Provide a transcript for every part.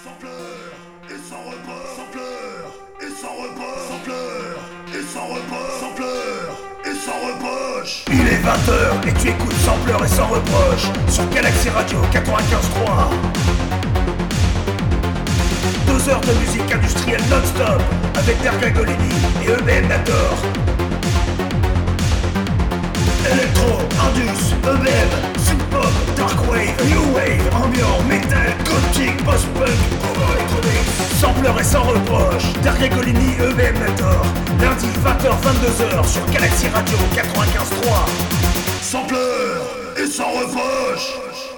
Sans pleurs et sans repos, sans pleurs et sans repos, sans pleurs et sans repos, sans pleurs et sans reproche. Il est 20h et tu écoutes Sans pleurs et sans reproche sur Galaxy Radio 95.3. 2 heures de musique industrielle non-stop avec Derga Golini et EBM Nator. Electro, Indus, EBM, synth-pop, darkwave, new wave, ambiant, metal, gothic, post-punk, électronique. Sans pleurs et sans reproche, Derga Golini, EBM Nator. Lundi 20h-22h sur Galaxy Radio 95.3. Sans pleurs et sans reproche.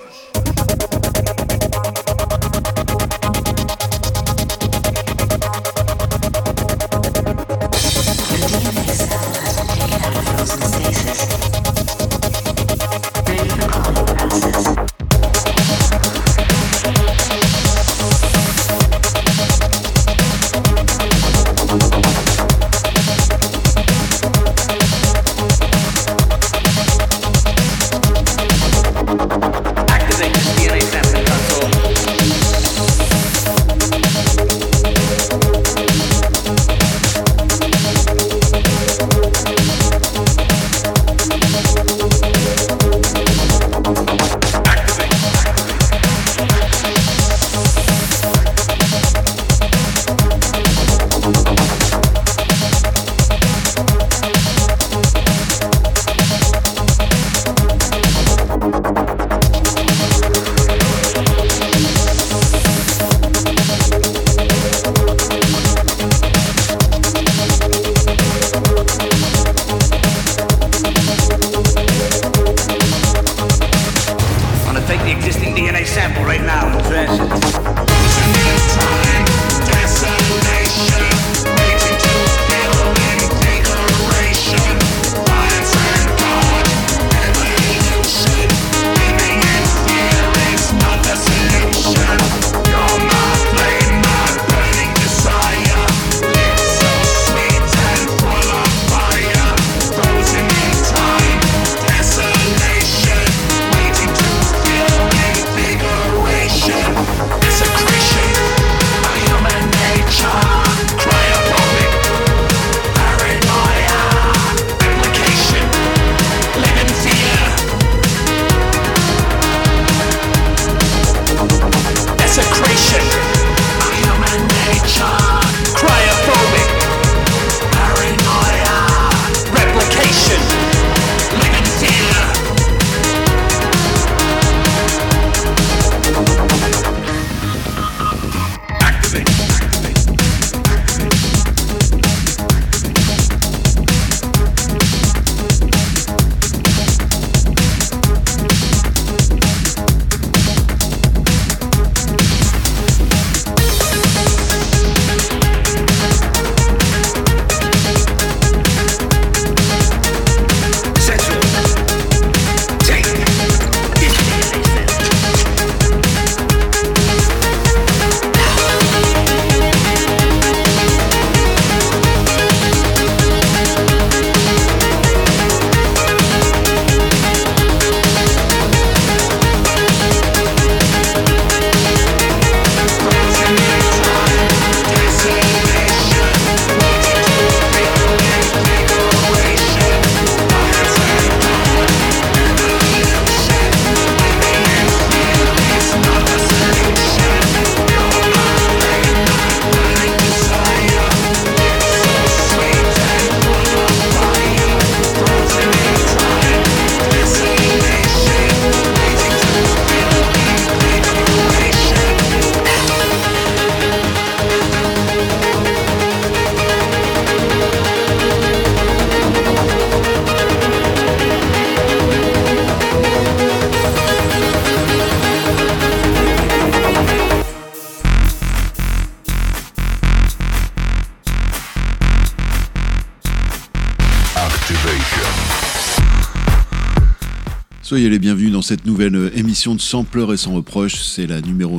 Soyez les bienvenus dans cette nouvelle émission de Sans pleurs et sans reproches, c'est la numéro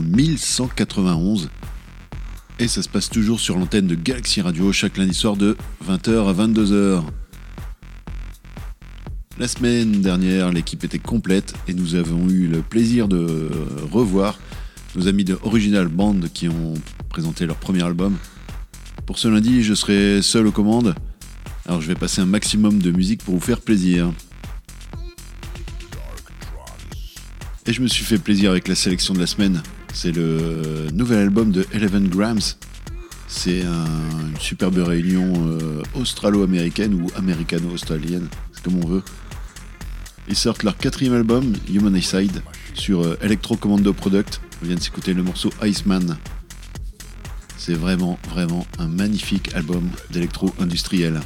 1191 et ça se passe toujours sur l'antenne de Galaxy Radio chaque lundi soir de 20h à 22h. La semaine dernière, l'équipe était complète et nous avons eu le plaisir de revoir nos amis de Original Band qui ont présenté leur premier album. Pour ce lundi, je serai seul aux commandes, alors je vais passer un maximum de musique pour vous faire plaisir. Et je me suis fait plaisir avec la sélection de la semaine. C'est le nouvel album de 11 Grams. C'est une superbe réunion australo-américaine ou américano-australienne, c'est comme on veut. Ils sortent leur 4e album, Humanicide, sur Electro Commando Product. On vient de s'écouter le morceau Iceman. C'est vraiment un magnifique album d'électro-industriel.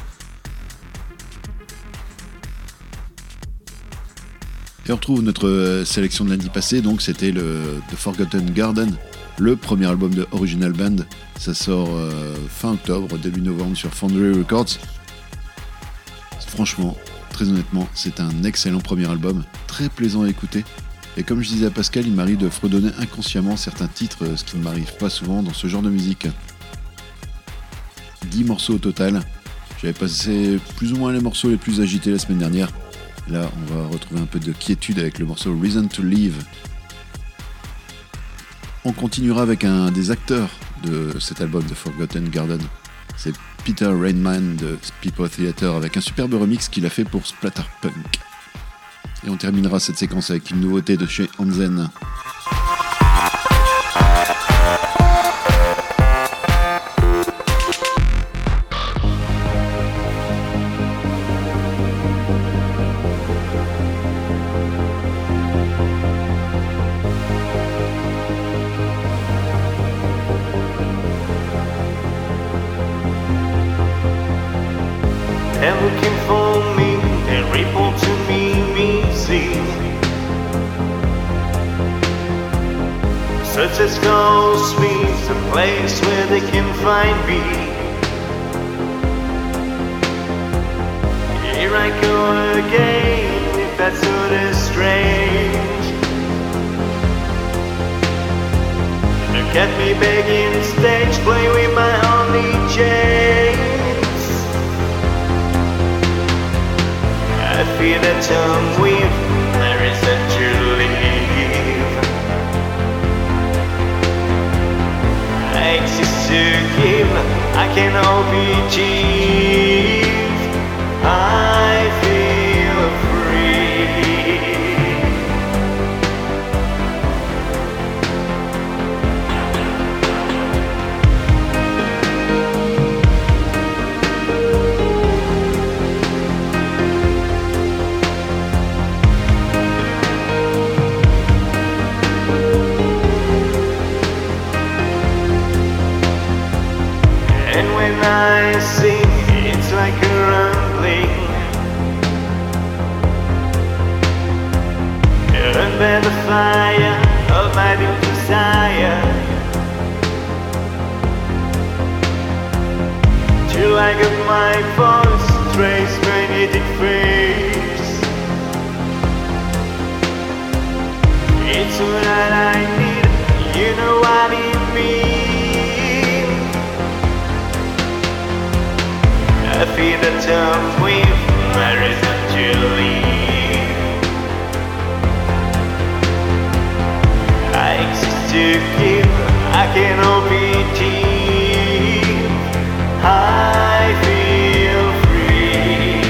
Et on retrouve notre sélection de lundi passé, donc c'était le The Forgotten Garden, le premier album de Original Band. Ça sort fin octobre, début novembre sur Foundry Records. Franchement, très honnêtement, c'est un excellent premier album, très plaisant à écouter. Et comme je disais à Pascal, il m'arrive de fredonner inconsciemment certains titres, ce qui ne m'arrive pas souvent dans ce genre de musique. 10 morceaux au total. J'avais passé plus ou moins les morceaux les plus agités la semaine dernière. Là, on va retrouver un peu de quiétude avec le morceau Reason to Live. On continuera avec un des acteurs de cet album de Forgotten Garden. C'est Peter Rainman de People Theater avec un superbe remix qu'il a fait pour Splatterpunk. Et on terminera cette séquence avec une nouveauté de chez Hansen. They're looking for me, they report to me, see. Such as goes means a place where they can find me. Here I go again, if that's sort of strange. Look at me begging stage, play with my only chains. I feel that I'm with there is a to leave. I exist to give, I can all be achieved. I feel free. I sing, it's like a rumbling. Burned by the fire of my deep desire. Till I got my voice, trace magnetic face. It's what I need, you know what it means. I feel that I'm with my reason to leave. I exist to give, I can all be deep. I feel free.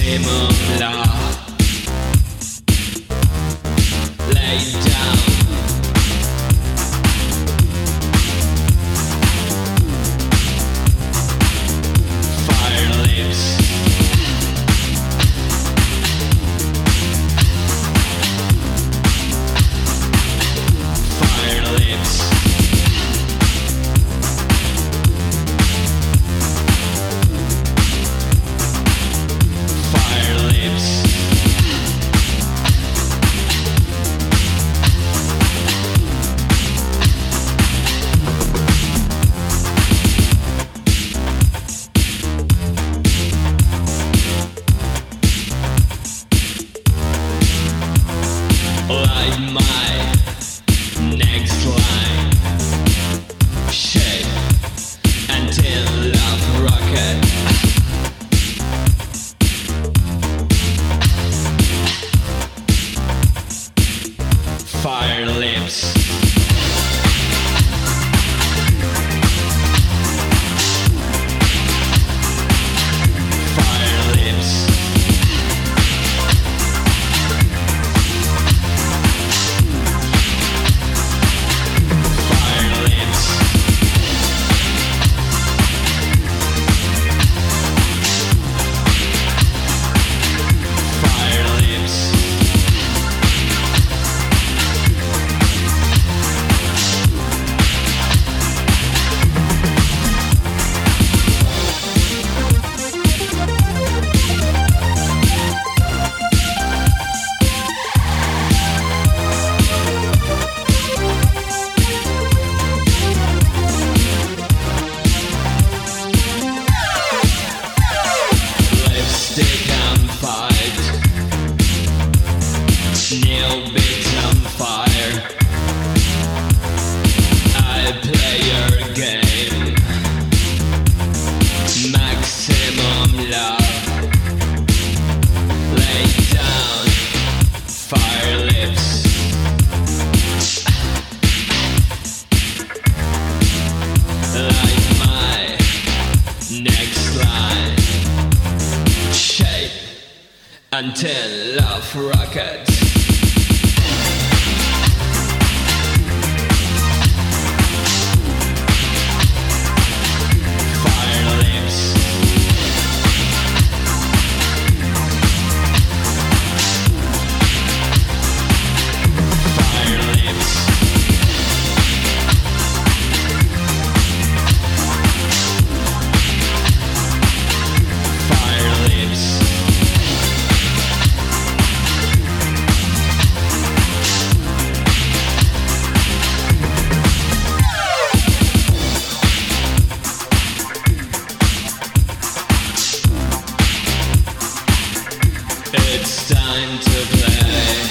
maximum love. Lay down. Fire lips. Fire lips. Fire lips. Light my next line. Shape until love rocket. Fire lips. Fire lips. Fire lips. Fire lips. Lipstick on fight. Nail bits on fire. I play your game. Maximum love. Lay down. Fire lips. Like my next line. Shape until love rockets. Fire lips. Fire lips. Fire lips. It's time to play.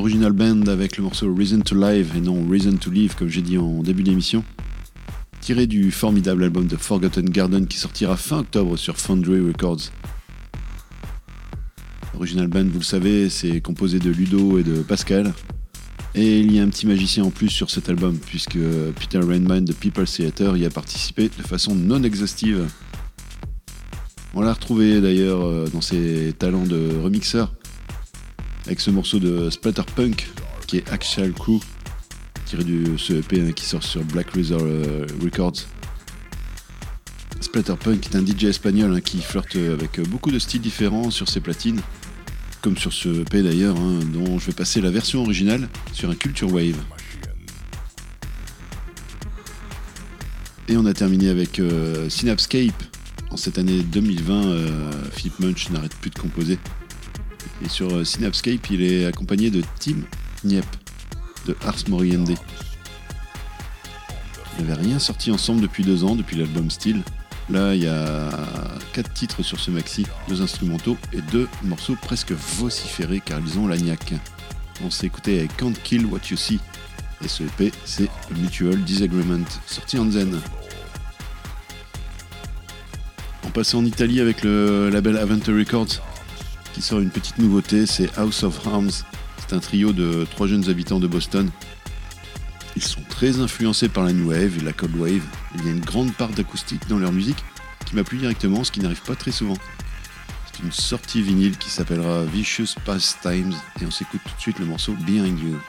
Original Band avec le morceau Reason to Live et non Reason to Live comme j'ai dit en début d'émission, tiré du formidable album de Forgotten Garden qui sortira fin octobre sur Foundry Records. Original Band, vous le savez, c'est composé de Ludo et de Pascal. Et il y a un petit magicien en plus sur cet album, puisque Peter Rainman de People Theater y a participé de façon non exhaustive. On l'a retrouvé d'ailleurs dans ses talents de remixeur, avec ce morceau de Splatterpunk, qui est Actual Crew, tiré de ce EP qui sort sur Black Razor Records. Splatterpunk est un DJ espagnol qui flirte avec beaucoup de styles différents sur ses platines, comme sur ce EP d'ailleurs, dont je vais passer la version originale sur un Culture Wave. Et on a terminé avec Synapscape. En cette année 2020, Philippe Munch n'arrête plus de composer. Et sur Synapscape, il est accompagné de Tim Niep de Ars Moriendi. Ils n'avaient rien sorti ensemble depuis 2 ans, depuis l'album Steel. Là, il y a 4 titres sur ce maxi, 2 instrumentaux et 2 morceaux presque vociférés car ils ont l'agnac. On s'est écouté avec Can't Kill What You See et ce EP c'est Mutual Disagreement, sorti en Zen. On passe en Italie avec le label Avante Records qui sort une petite nouveauté, c'est House of Arms. C'est un trio de 3 jeunes habitants de Boston. Ils sont très influencés par la New Wave et la Cold Wave. Il y a une grande part d'acoustique dans leur musique qui m'a plu directement, ce qui n'arrive pas très souvent. C'est une sortie vinyle qui s'appellera Vicious Pastimes et on s'écoute tout de suite le morceau Behind You.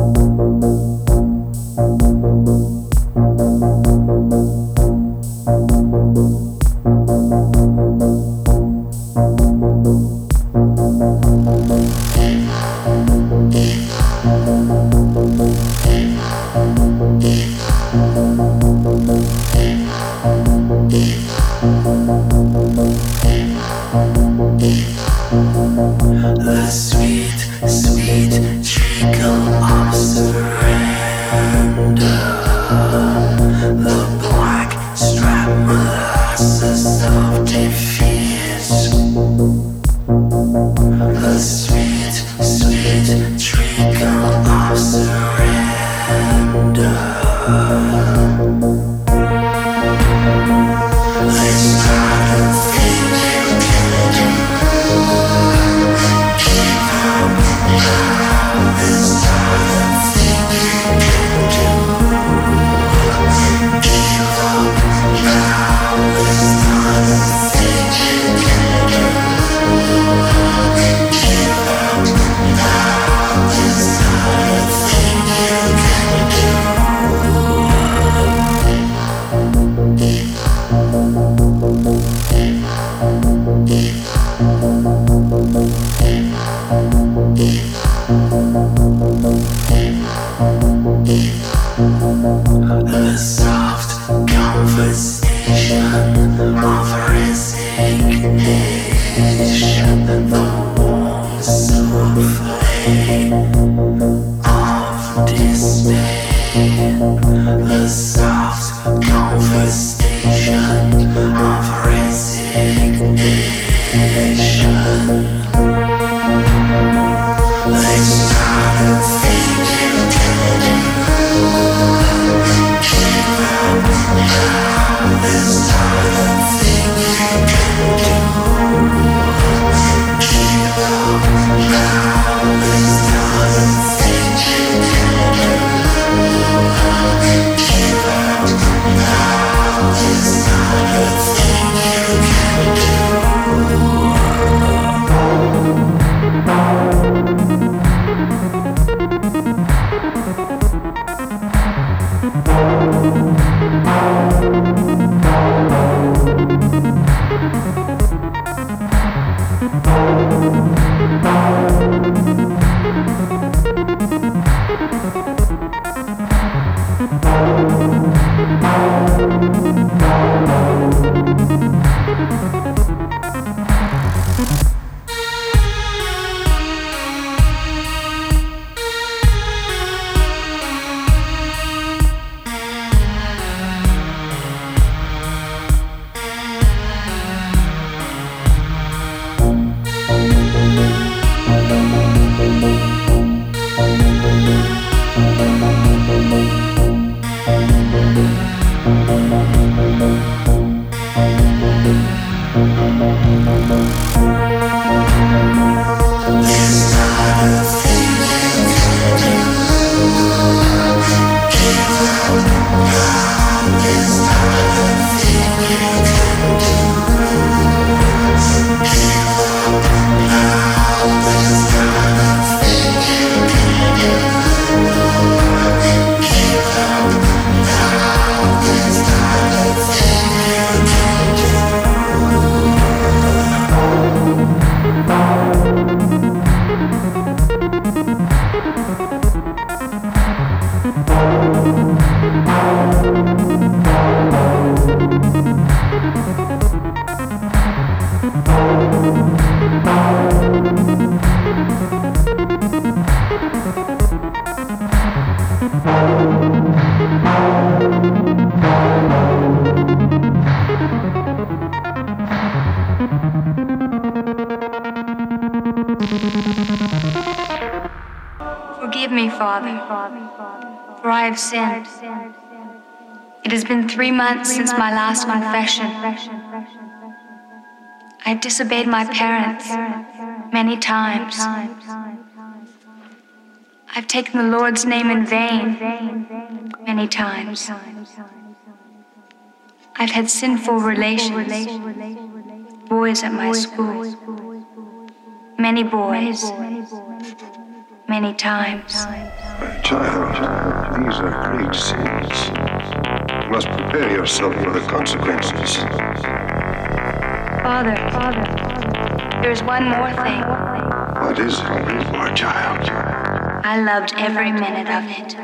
Forgive me, Father, for I have sinned. It has been 3 months since my last confession. I have disobeyed my parents many times. I've taken the Lord's name in vain many times. I've had sinful relations, boys at my school, many boys, many times. Child, these are great sins. You must prepare yourself for the consequences. Father, there's one more thing. What is it, poor child? I loved every minute of it.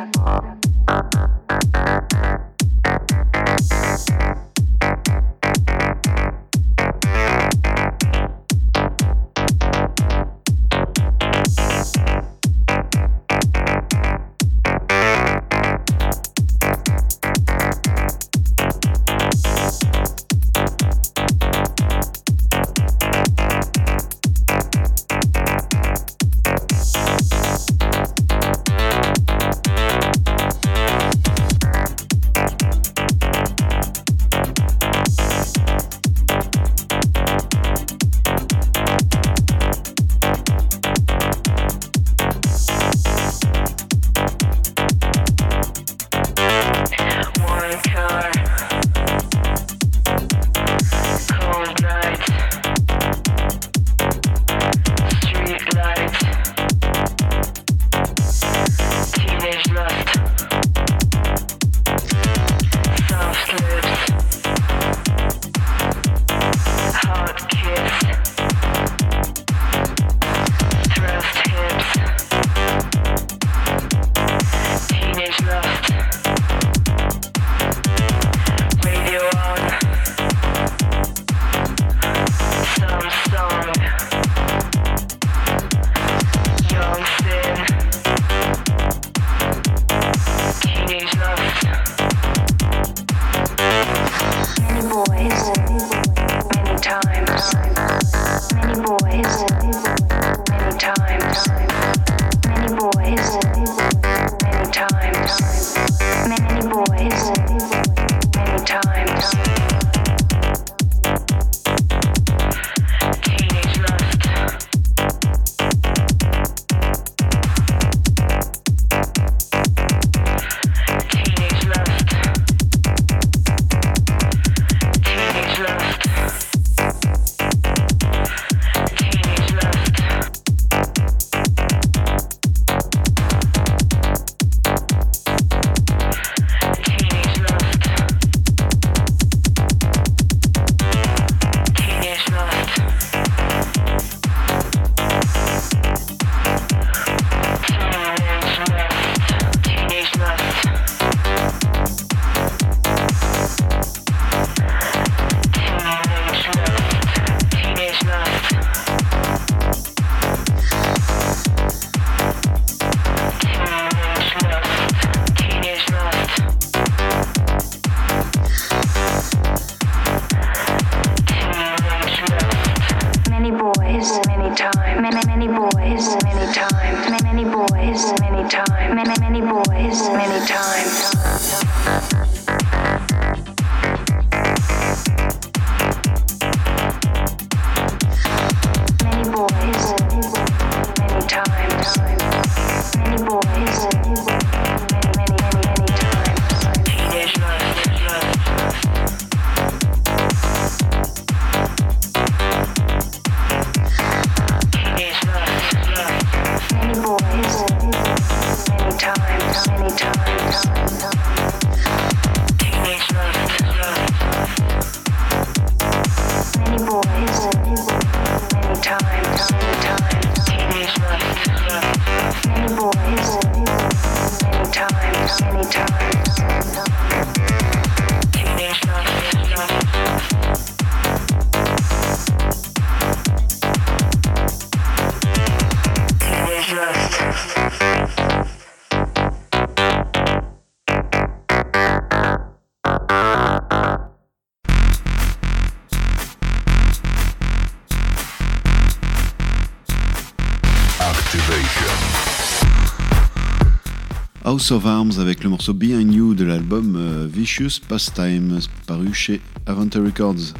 House of Arms avec le morceau Behind You de l'album Vicious Pastime paru chez Avanta Records.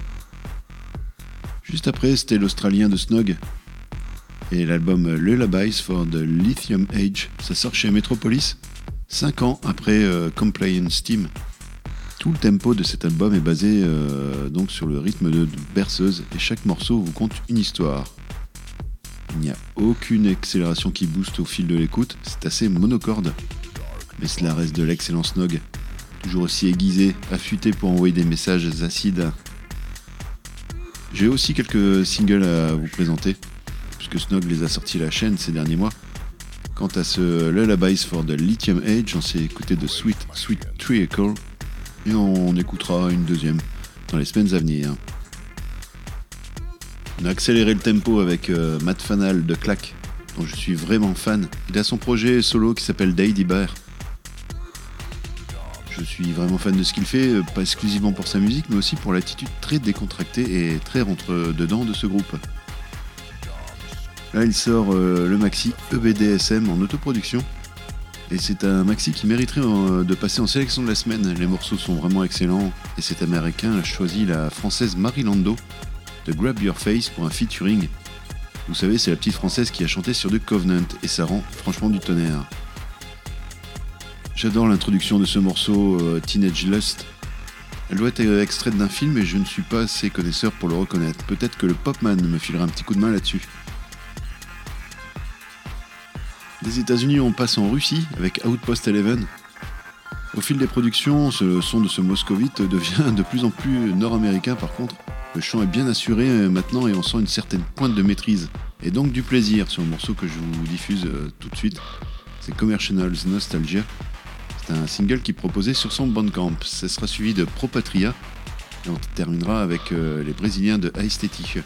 Juste après, c'était l'Australien de Snog et l'album Lullabies for the Lithium Age. Ça sort chez Metropolis 5 ans après Compliance Team. Tout le tempo de cet album est basé donc sur le rythme de berceuse et chaque morceau vous conte une histoire. Il n'y a aucune accélération qui booste au fil de l'écoute, c'est assez monocorde. Mais cela reste de l'excellent Snog, toujours aussi aiguisé, affûté pour envoyer des messages acides. J'ai aussi quelques singles à vous présenter, puisque Snog les a sortis à la chaîne ces derniers mois. Quant à ce Lullabies for the Lithium Age, on s'est écouté de Sweet Trickle, et on écoutera une deuxième dans les semaines à venir. On a accéléré le tempo avec Matt Fanal de Clack, dont je suis vraiment fan. Il a son projet solo qui s'appelle Daddy Bear. Je suis vraiment fan de ce qu'il fait, pas exclusivement pour sa musique, mais aussi pour l'attitude très décontractée et très rentre-dedans de ce groupe. Là, il sort le maxi EBDSM en autoproduction, et c'est un maxi qui mériterait de passer en sélection de la semaine. Les morceaux sont vraiment excellents, et cet américain a choisi la française Marie Lando de Grab Your Face pour un featuring. Vous savez, c'est la petite française qui a chanté sur The Covenant, et ça rend franchement du tonnerre. J'adore l'introduction de ce morceau, Teenage Lust. Elle doit être extraite d'un film et je ne suis pas assez connaisseur pour le reconnaître. Peut-être que le Popman me filera un petit coup de main là-dessus. Des États-Unis, on passe en Russie avec Outpost 11. Au fil des productions, le son de ce moscovite devient de plus en plus nord-américain par contre. Le chant est bien assuré maintenant et on sent une certaine pointe de maîtrise. Et donc du plaisir sur le morceau que je vous diffuse tout de suite. C'est Commercials Nostalgia. C'est un single qui est proposé sur son Bandcamp. Ça sera suivi de Pro Patria. Et on terminera avec les Brésiliens de Aesthetic.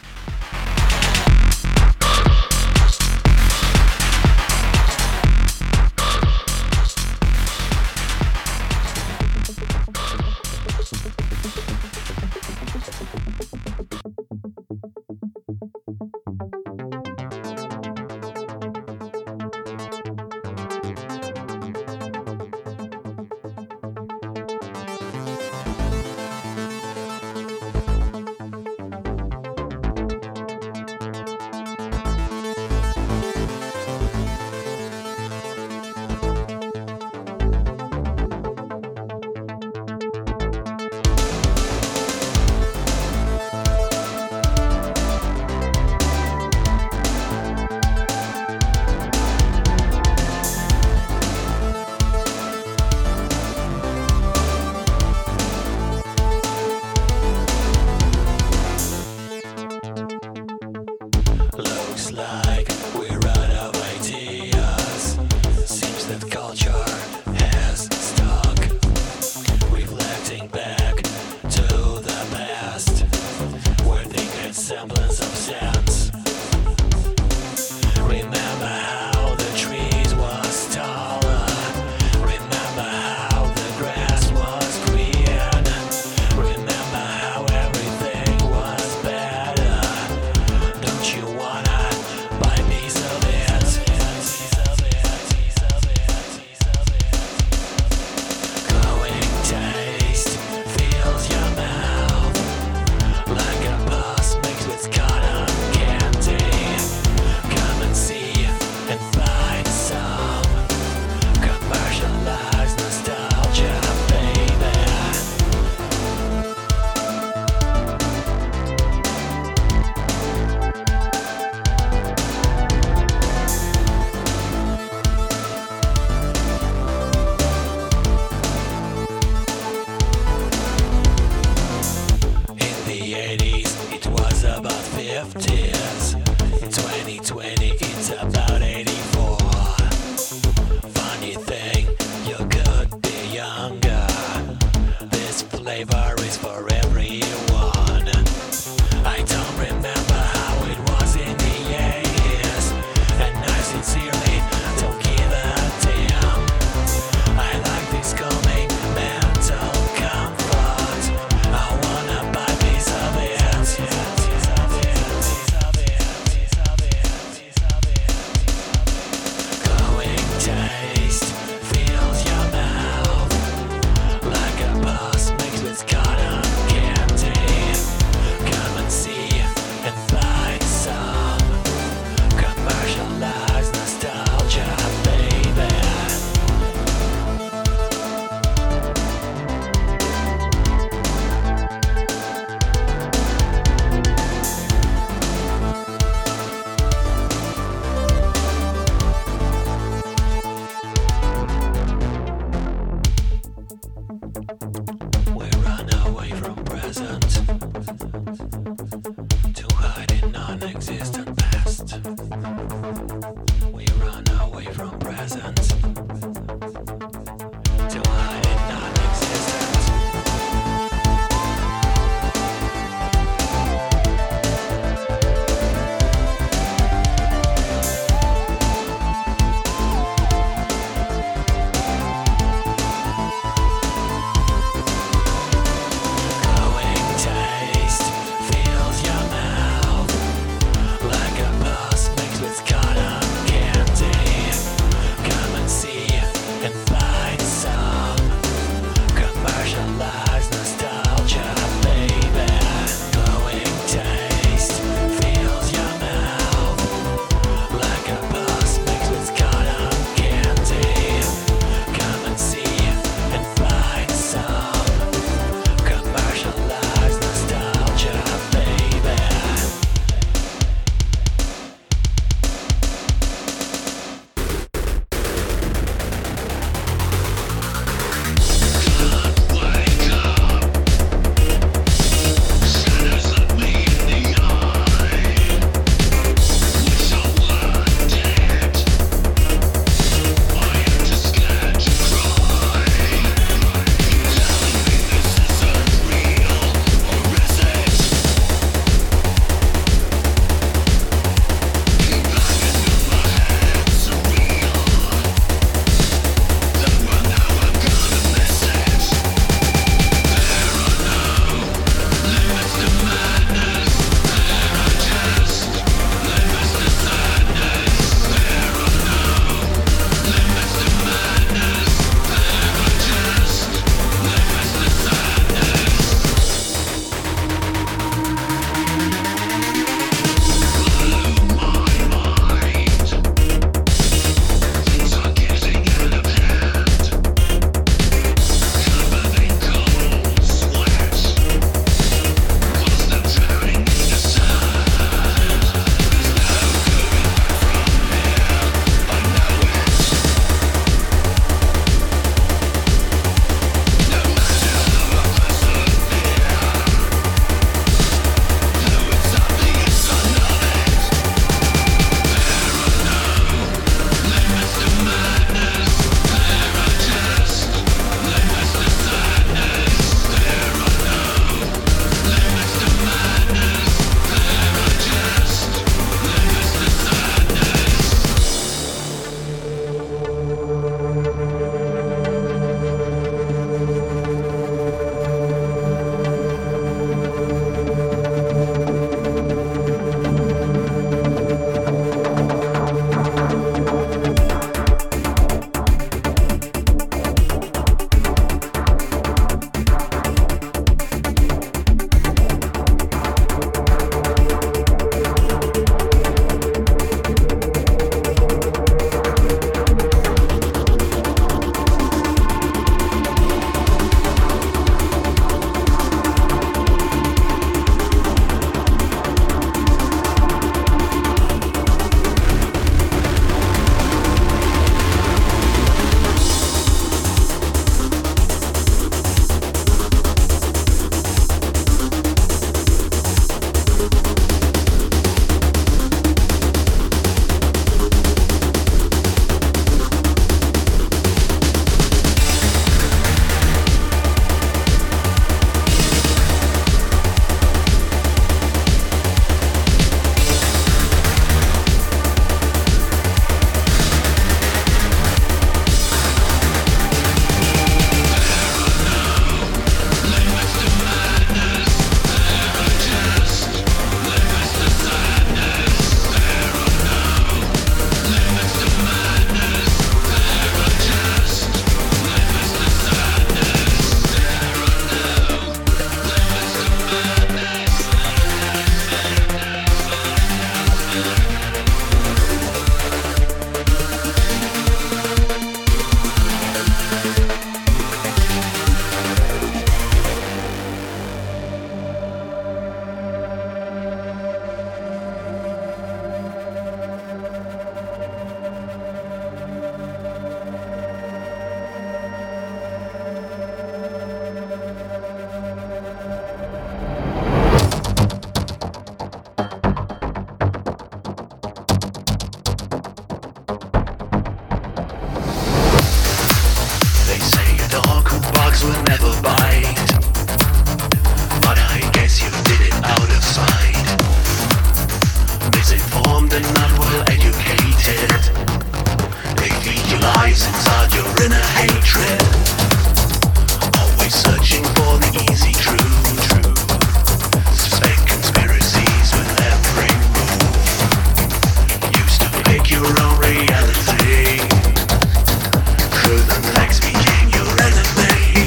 dogs will never bite. But I guess you did it out of sight. Misinformed and not well educated. They feed you lies inside your inner hatred. Always searching for the easy truth. Suspect conspiracies with every move. Used to pick your own reality. Truth and facts became your enemy.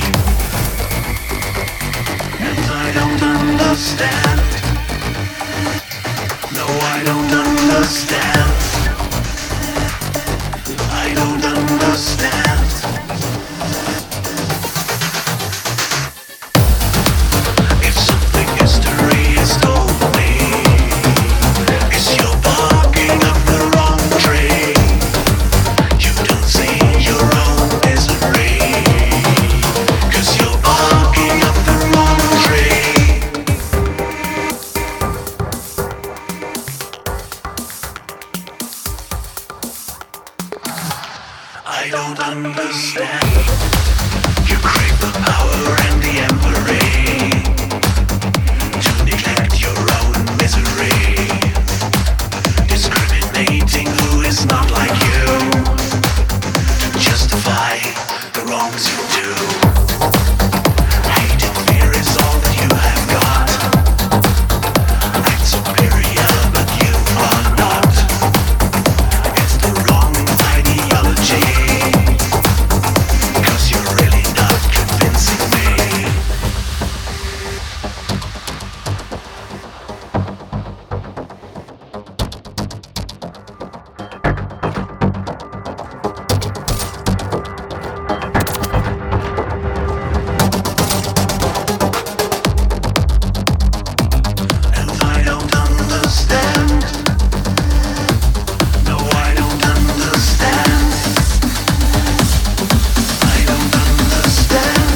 And I don't understand. No, I don't understand. I don't understand. If something history has told me, it's you're barking up the wrong tree. You don't see your own misery, 'cause you're barking up the wrong tree. I don't understand. You crave the power and the empery, to neglect your own misery, discriminating who is not like you, to justify the wrongs you do. Hate and fear is all that you have got. Act superior, but you are not. It's the wrong ideology, 'cause you're really not convincing me. And I don't understand. No, I don't understand. I don't understand.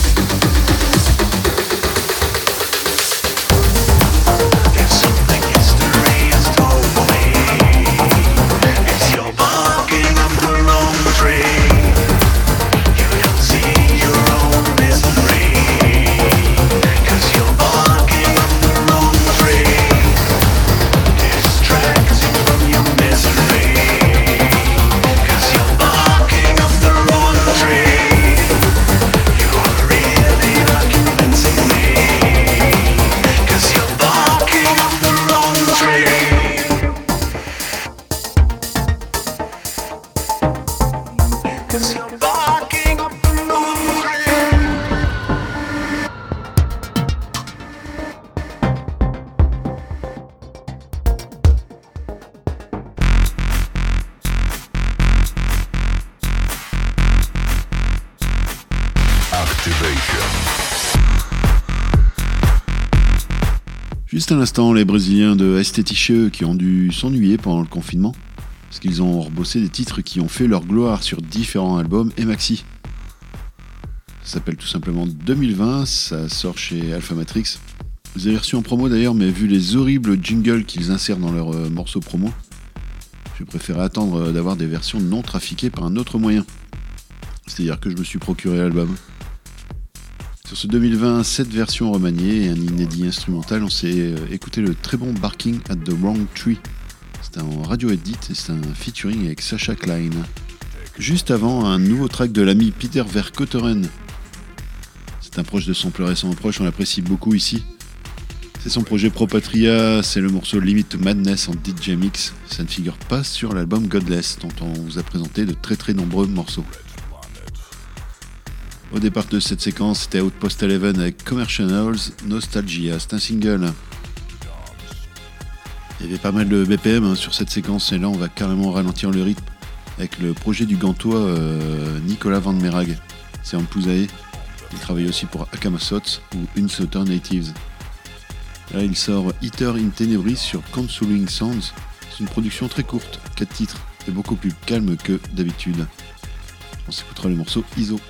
If something history has told me, it's you're barking up the wrong tree. You don't see your own misery, 'cause you're barking up the wrong tree. Distracting from your misery, 'cause you're barking up the wrong tree. You are really not convincing me, 'cause you're barking up the wrong tree. 'Cause you're barking up the wrong tree. Juste à l'instant, les Brésiliens de Estetiche qui ont dû s'ennuyer pendant le confinement, parce qu'ils ont rebossé des titres qui ont fait leur gloire sur différents albums et maxi. Ça s'appelle tout simplement 2020, ça sort chez Alpha Matrix. Vous avez reçu en promo d'ailleurs, mais vu les horribles jingles qu'ils insèrent dans leurs morceaux promo, je préférais attendre d'avoir des versions non trafiquées par un autre moyen. C'est-à-dire que je me suis procuré l'album. Sur ce 2020, 7 versions remaniées et un inédit instrumental, on s'est écouté le très bon Barking at the Wrong Tree. C'est un radio edit et c'est un featuring avec Sasha Klein. Juste avant, un nouveau track de l'ami Peter Verkotteren. C'est un proche de Sampler et sans reproche, on l'apprécie beaucoup ici. C'est son projet Pro Patria, c'est le morceau Limit to Madness en DJ Mix. Ça ne figure pas sur l'album Godless, dont on vous a présenté de très nombreux morceaux. Au départ de cette séquence, c'était Outpost 11 avec Commercials Nostalgia, c'est un single. Il y avait pas mal de BPM sur cette séquence et là on va carrément ralentir le rythme avec le projet du Gantois Nicolas Van Merag. C'est en Pouzaé, il travaille aussi pour Akamasots ou Unsouthern Natives. Là il sort Eater in Tenebris sur Consoling Sounds, c'est une production très courte, 4 titres, et beaucoup plus calme que d'habitude. On s'écoutera le morceau ISO.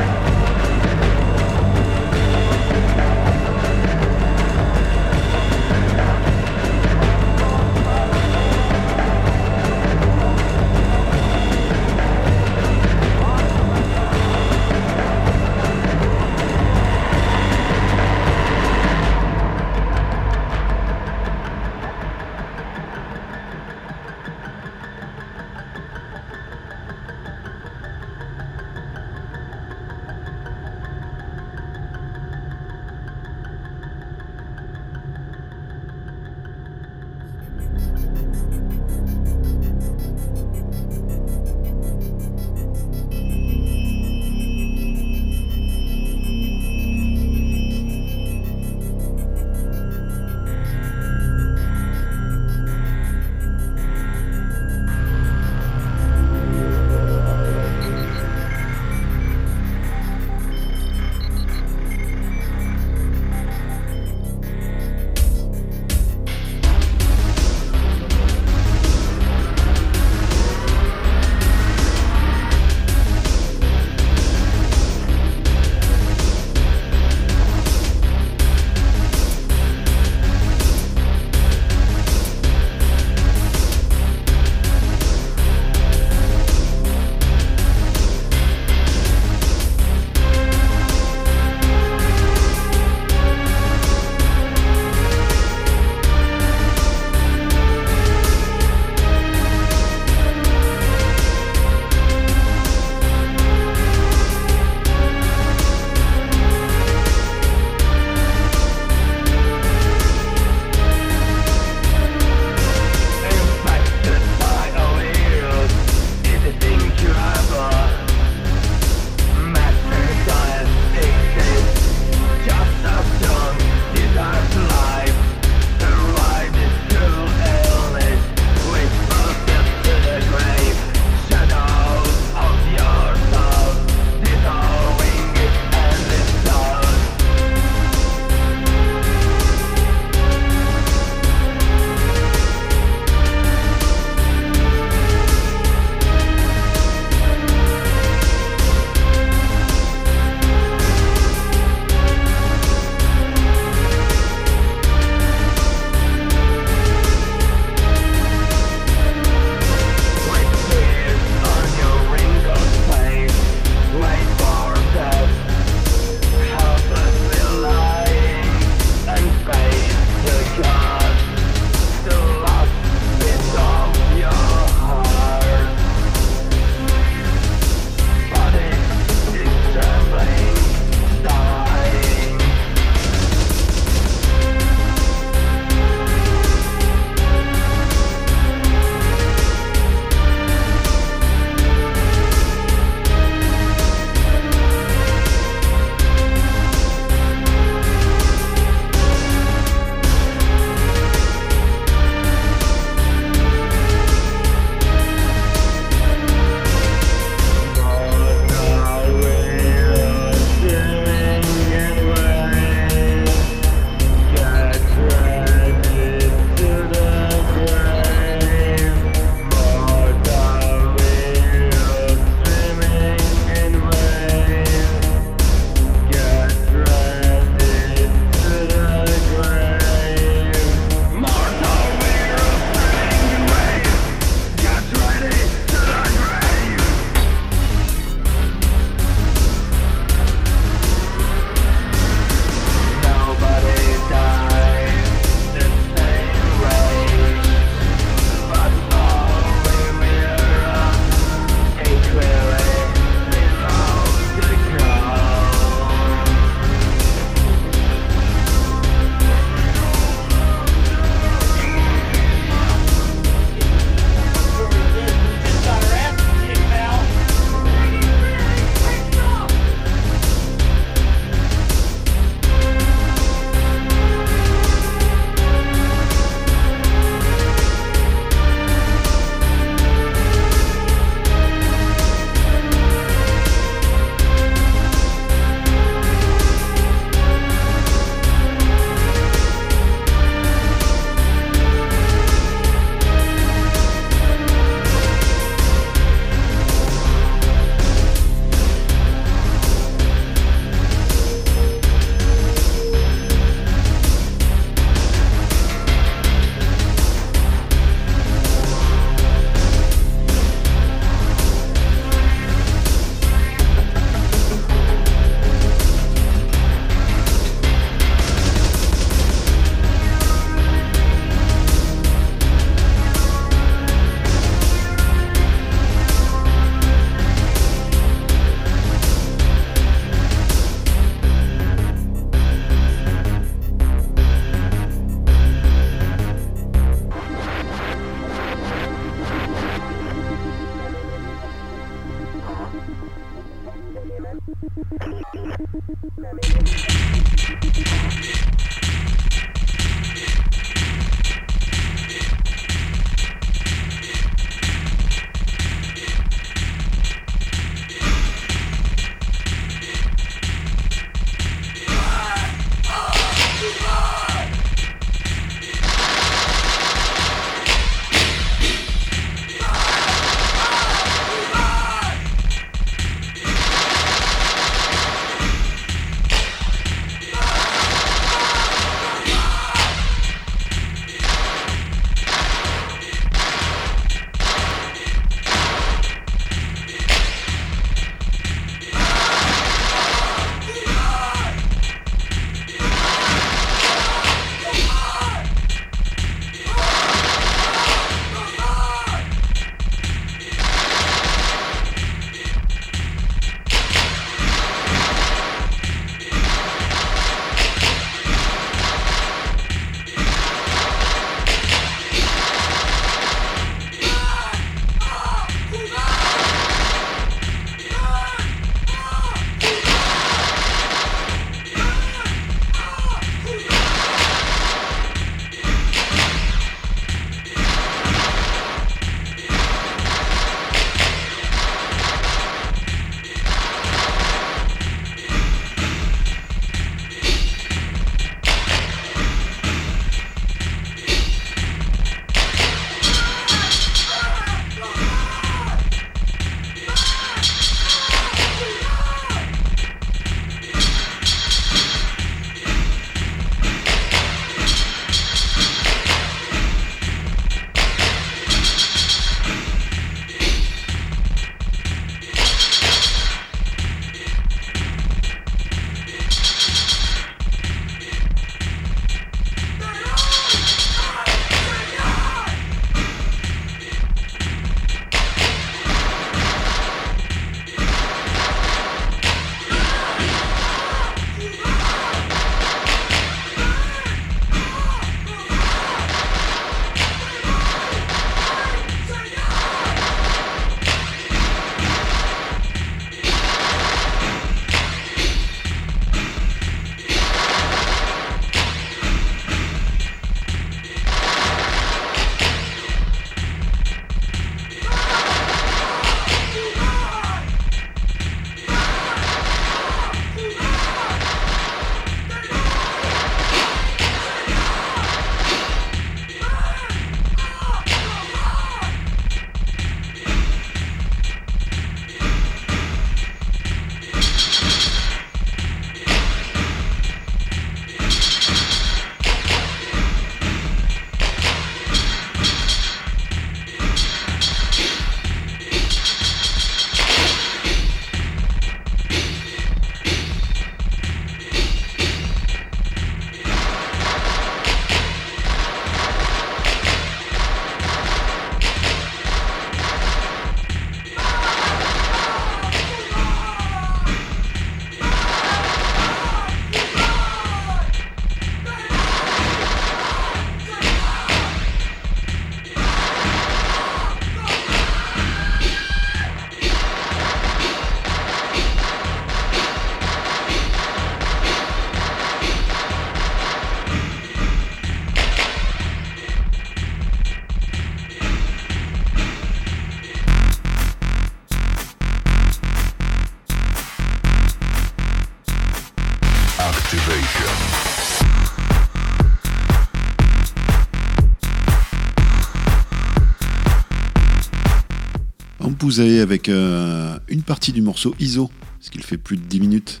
Vous avez avec une partie du morceau ISO, ce qui fait plus de 10 minutes,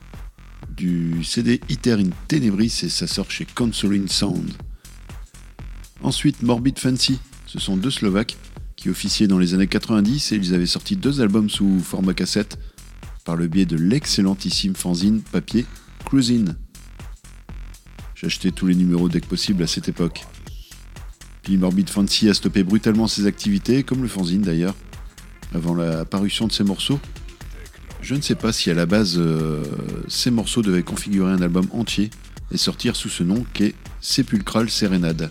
du CD Iter in Tenebris, et ça sort chez Consoling Sound. Ensuite, Morbid Fancy, ce sont deux Slovaques qui officiaient dans les années 90 et ils avaient sorti 2 albums sous format cassette par le biais de l'excellentissime fanzine papier Cruisin'. J'achetais tous les numéros dès que possible à cette époque. Puis Morbid Fancy a stoppé brutalement ses activités, comme le fanzine d'ailleurs, avant la parution de ces morceaux. Je ne sais pas si à la base ces morceaux devaient configurer un album entier et sortir sous ce nom qu'est Sepulchral Serenade.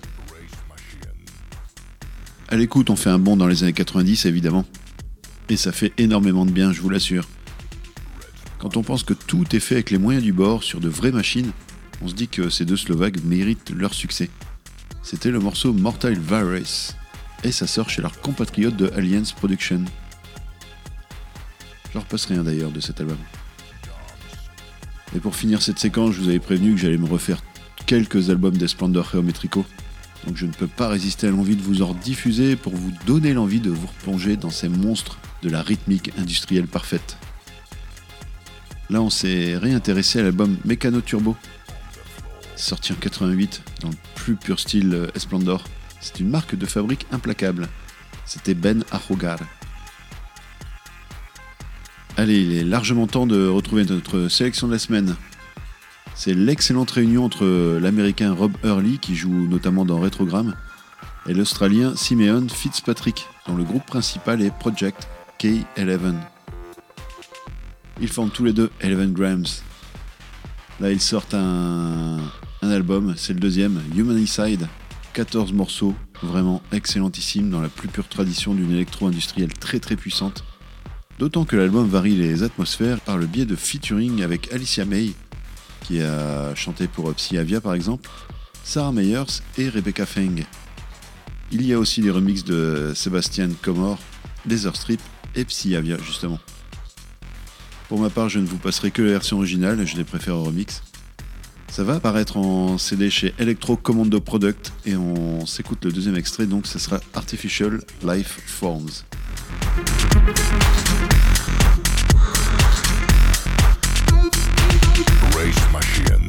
À l'écoute, on fait un bond dans les années 90 évidemment, et ça fait énormément de bien, je vous l'assure. Quand on pense que tout est fait avec les moyens du bord, sur de vraies machines, on se dit que ces deux Slovaques méritent leur succès. C'était le morceau Mortal Virus, et ça sort chez leurs compatriotes de Alliance Production. Je repasse rien d'ailleurs de cet album. Et pour finir cette séquence, je vous avais prévenu que j'allais me refaire quelques albums d'Esplendor Geometrico, donc je ne peux pas résister à l'envie de vous en diffuser pour vous donner l'envie de vous replonger dans ces monstres de la rythmique industrielle parfaite. Là, on s'est réintéressé à l'album Mécano Turbo, sorti en 88 dans le plus pur style Esplendor. C'est une marque de fabrique implacable. C'était Ben Arrogar. Allez, il est largement temps de retrouver notre sélection de la semaine. C'est l'excellente réunion entre l'américain Rob Hurley, qui joue notamment dans Retrogram, et l'australien Simeon Fitzpatrick, dont le groupe principal est Project K11. Ils forment tous les deux 11 Grams. Là, ils sortent un album, c'est le deuxième, Humanicide, 14 morceaux, vraiment excellentissime, dans la plus pure tradition d'une électro-industrielle très très puissante. D'autant que l'album varie les atmosphères par le biais de featuring avec Alicia May, qui a chanté pour Psy Avia par exemple, Sarah Meyers et Rebecca Feng. Il y a aussi des remixes de Sebastian Comor, Laser Strip et Psy Avia justement. Pour ma part, je ne vous passerai que la version originale, je les préfère au remix. Ça va apparaître en CD chez Electro Commando Product et on s'écoute le deuxième extrait, donc ce sera Artificial Life Forms. Race Machine.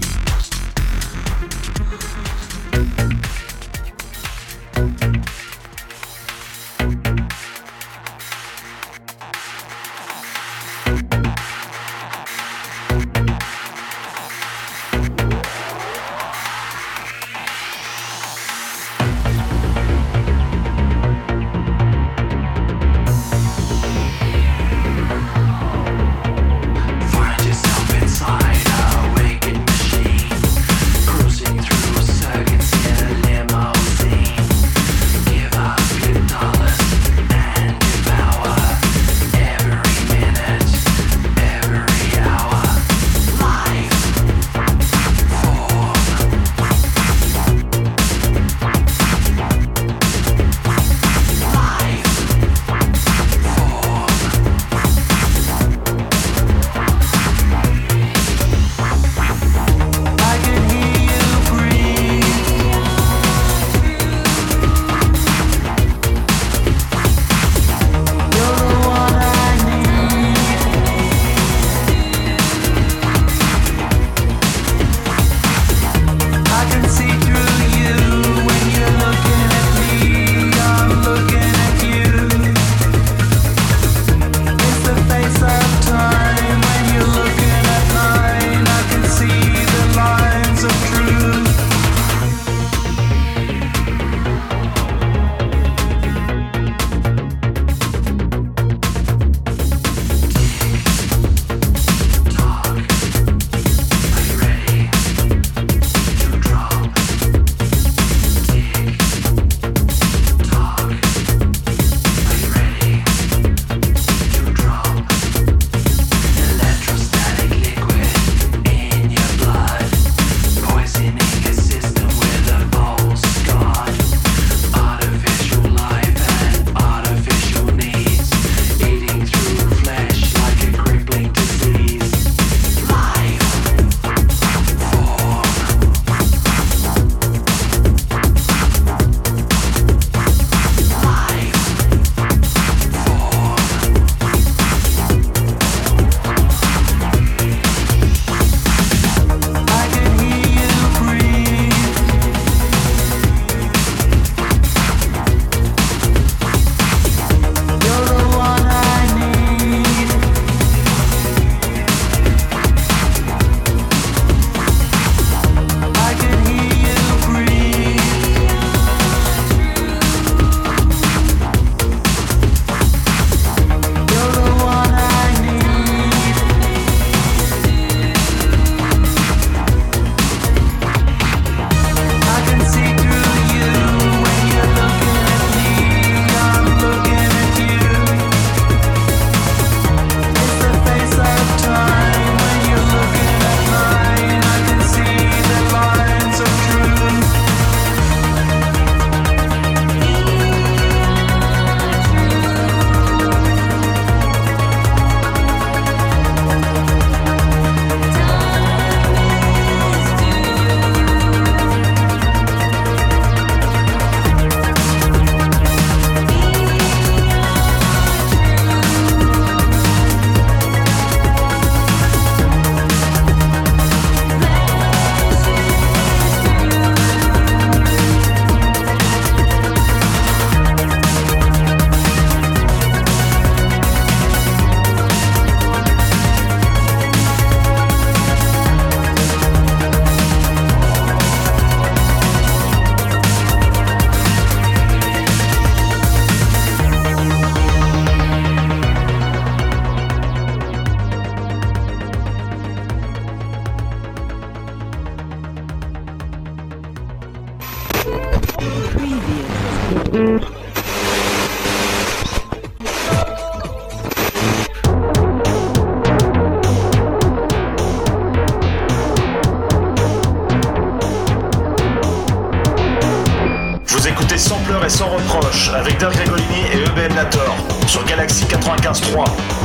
Vous écoutez Sampleur et sans reproche avec Dirk Gregolini et EBM Nator sur Galaxy 95.3.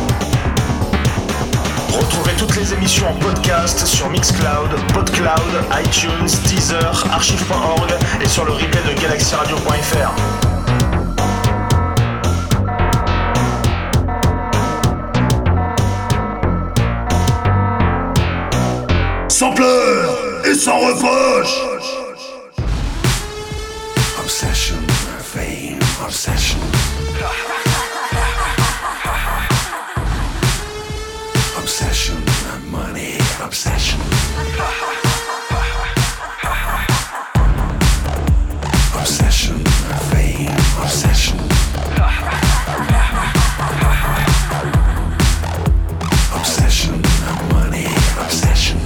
Retrouvez toutes les émissions en podcast sur Mixcloud, Podcloud, iTunes, Deezer, archive.org et sur le replay de galaxyradio.fr. Sampleur et sans reproche. Obsession, fame, obsession. Obsession, money, obsession. Obsession, fame, obsession. Obsession, money, obsession.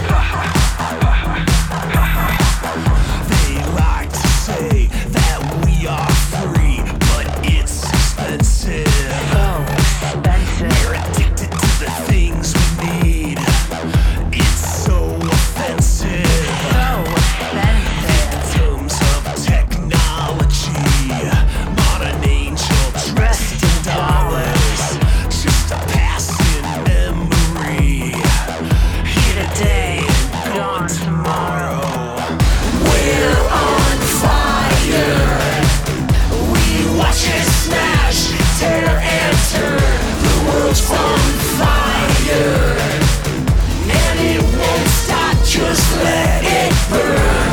They like to say that we are free, but it's expensive. Oh, expensive. We're addicted to the things we need. It's so offensive. So expensive. In terms of technology, modern angel dressed in dollars, just a passing memory. Here today and gone tomorrow. We're on fire. We watch it smash, tear and turn. The world's on fire, and it won't stop. Just let it burn.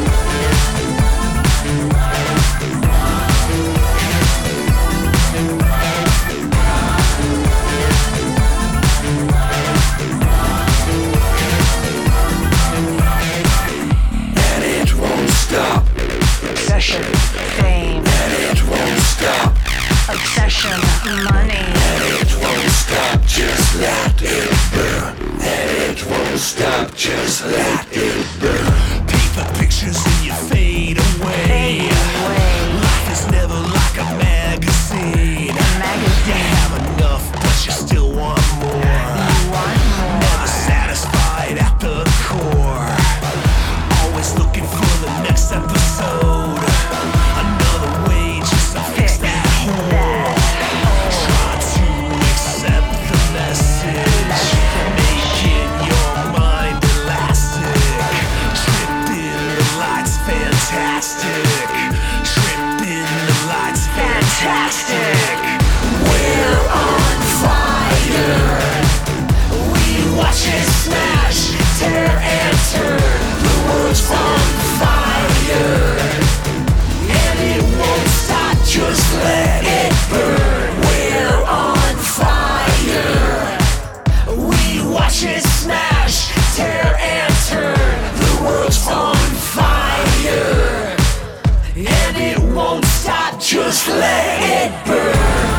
And it won't stop. Obsession, fame, And it won't stop. obsession, money, And it won't stop. Just let it burn. And it won't stop. Just let it burn. Paper pictures and you fade away. fade away. Life is never like a magazine. You have enough, but you still want more. You want more. Never satisfied at the core. Always looking for the next episode. Another way just to fix that hole. Try to accept the message. Making your mind elastic. Tripping the lights, fantastic. Tripping the lights, fantastic. We're on fire. We watch it smash, tear and turn. The world's on fire, and it won't stop. Just let it burn. We're on fire. We watch it smash, tear and turn. The world's on fire, and it won't stop. Just let it burn.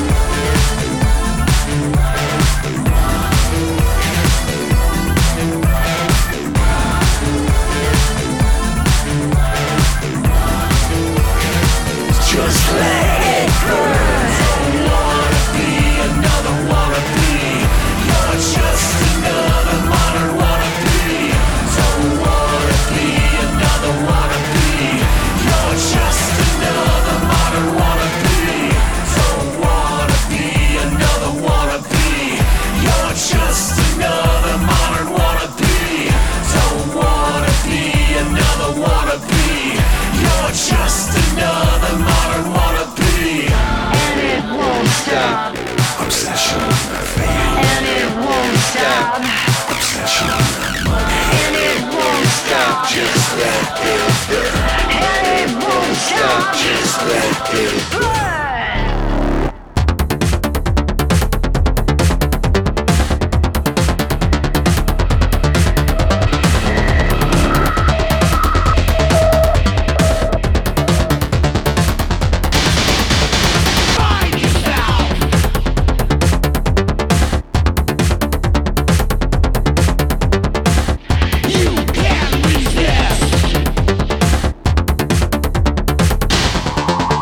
Just let it burn. Don't wanna be another wannabe. You're just another modern wannabe. Don't wanna be another wannabe. You're just another modern wannabe. Don't wanna be another wannabe. You're just another modern wannabe. Don't wanna be another wannabe. You're just another modern wannabe. And it won't stop. Obsession, fame, And it won't stop. obsession, money. And it won't stop. Just let it burn. And it won't stop. Just let it burn. Burn. You can't resist.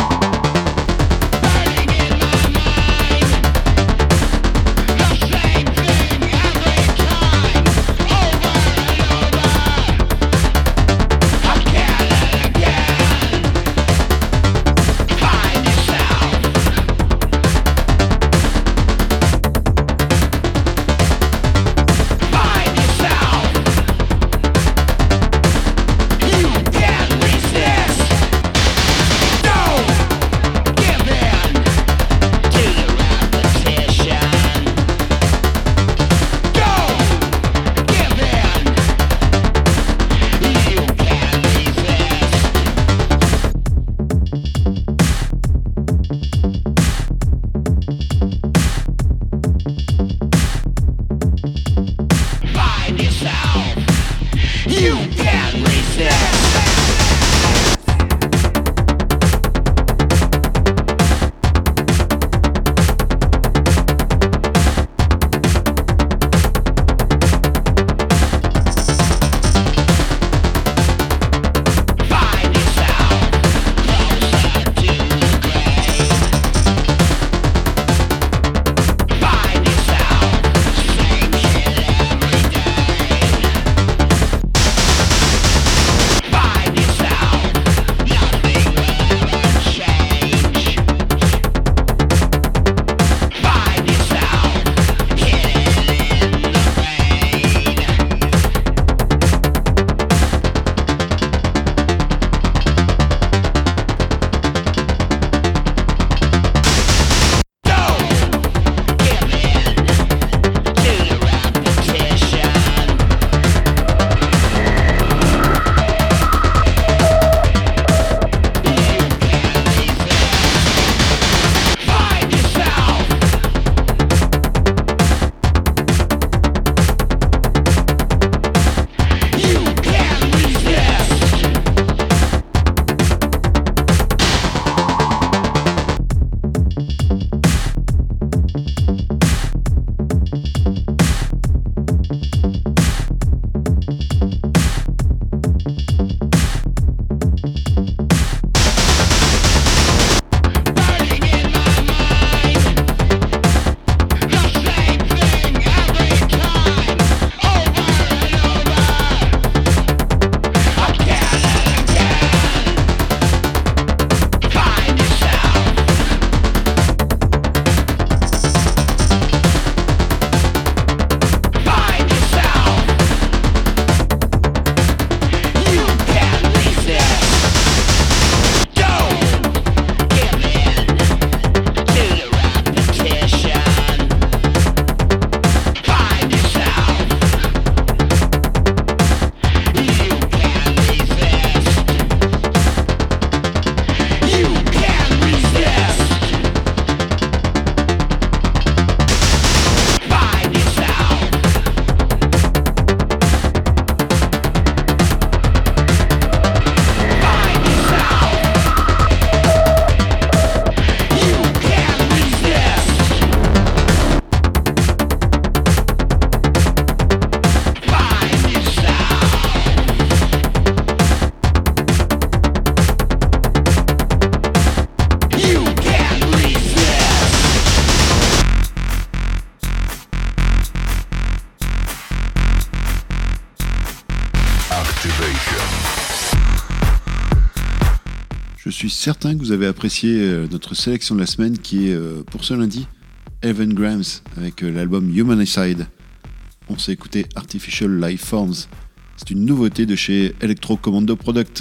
Je suis certain que vous avez apprécié notre sélection de la semaine qui est pour ce lundi Evan Grams avec l'album Humanicide. On s'est écouté Artificial Life Forms. C'est une nouveauté de chez Electro Commando Product.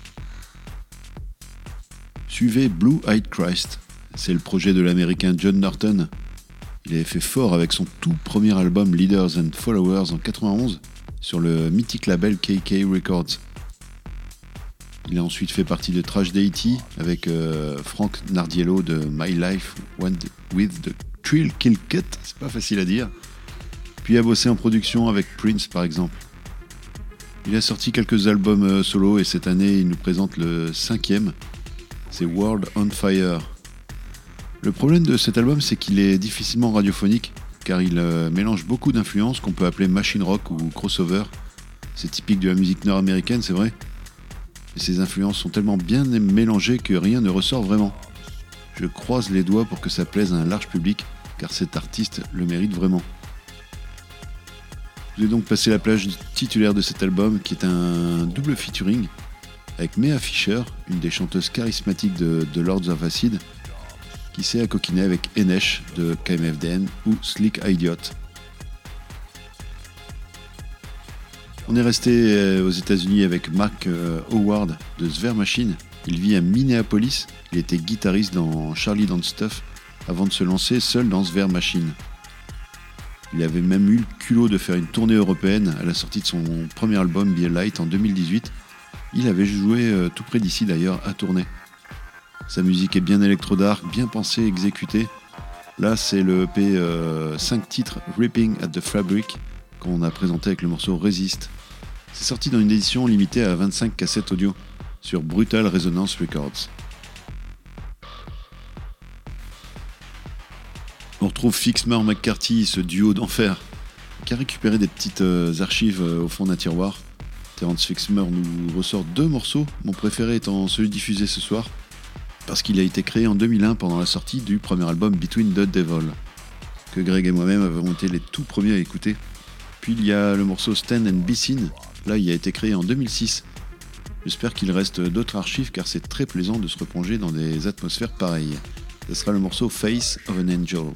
Suivez Blue Eyed Christ. C'est le projet de l'américain John Norton. Il avait fait fort avec son tout premier album Leaders and Followers en 91 sur le mythique label KK Records. Il a ensuite fait partie de Trash Deity avec Frank Nardiello de My Life with the Trill Kill Cut, c'est pas facile à dire. Puis a bossé en production avec Prince par exemple. Il a sorti quelques albums solo et cette année il nous présente le 5e, c'est World on Fire. Le problème de cet album c'est qu'il est difficilement radiophonique car il mélange beaucoup d'influences qu'on peut appeler machine rock ou crossover. C'est typique de la musique nord-américaine, c'est vrai. Et ces influences sont tellement bien mélangées que rien ne ressort vraiment. Je croise les doigts pour que ça plaise à un large public, car cet artiste le mérite vraiment. Je vais donc passer la plage titulaire de cet album, qui est un double featuring, avec Mea Fisher, une des chanteuses charismatiques de Lords of Acid, qui s'est accoquinée avec Enesh de KMFDM ou Slick Idiot. On est resté aux États-Unis avec Mark Howard de Sver Machine. Il vit à Minneapolis. Il était guitariste dans Charlie Don't Stuff avant de se lancer seul dans Sver Machine. Il avait même eu le culot de faire une tournée européenne à la sortie de son premier album Be a Light en 2018. Il avait joué tout près d'ici d'ailleurs à Tournai. Sa musique est bien électro-dark, bien pensée, exécutée. Là c'est le EP 5 titres Ripping at the Fabric qu'on a présenté avec le morceau Resist. C'est sorti dans une édition limitée à 25 cassettes audio sur Brutal Resonance Records. On retrouve Fixmer McCarthy, ce duo d'enfer, qui a récupéré des petites archives au fond d'un tiroir. Terence Fixmer nous ressort 2 morceaux, mon préféré étant celui diffusé ce soir, parce qu'il a été créé en 2001 pendant la sortie du premier album Between the Devil, que Greg et moi-même avons été les tout premiers à écouter. Puis il y a le morceau Stand and Be Seen, là il a été créé en 2006. J'espère qu'il reste d'autres archives car c'est très plaisant de se replonger dans des atmosphères pareilles. Ce sera le morceau Face of an Angel.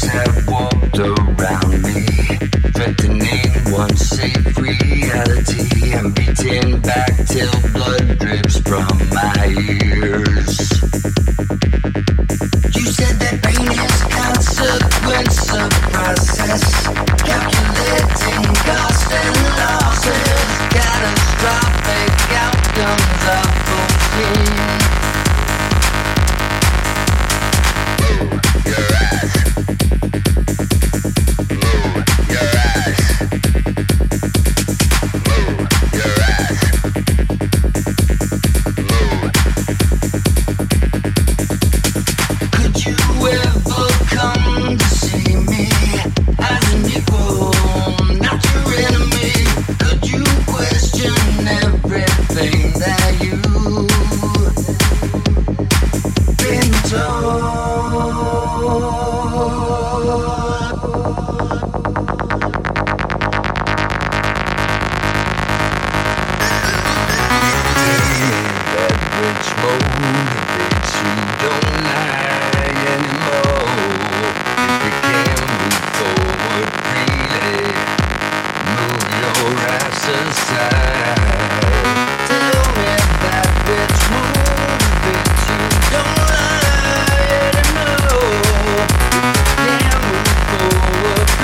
have walked around me, threatening one safe reality. I'm beaten back till blood drips from my ears. You said that pain is consequence of process, calculating cost and losses, catastrophic outcomes are foreseen. Move your ass. Move your ass. Move your ass. Move. Could you ever come to see me as an equal, not your enemy? Could you question everything that you've been told? That which motivates you don't lie anymore. If you can move forward freely, move your ass aside. Tell me that which motivates you don't lie anymore. If you can move forward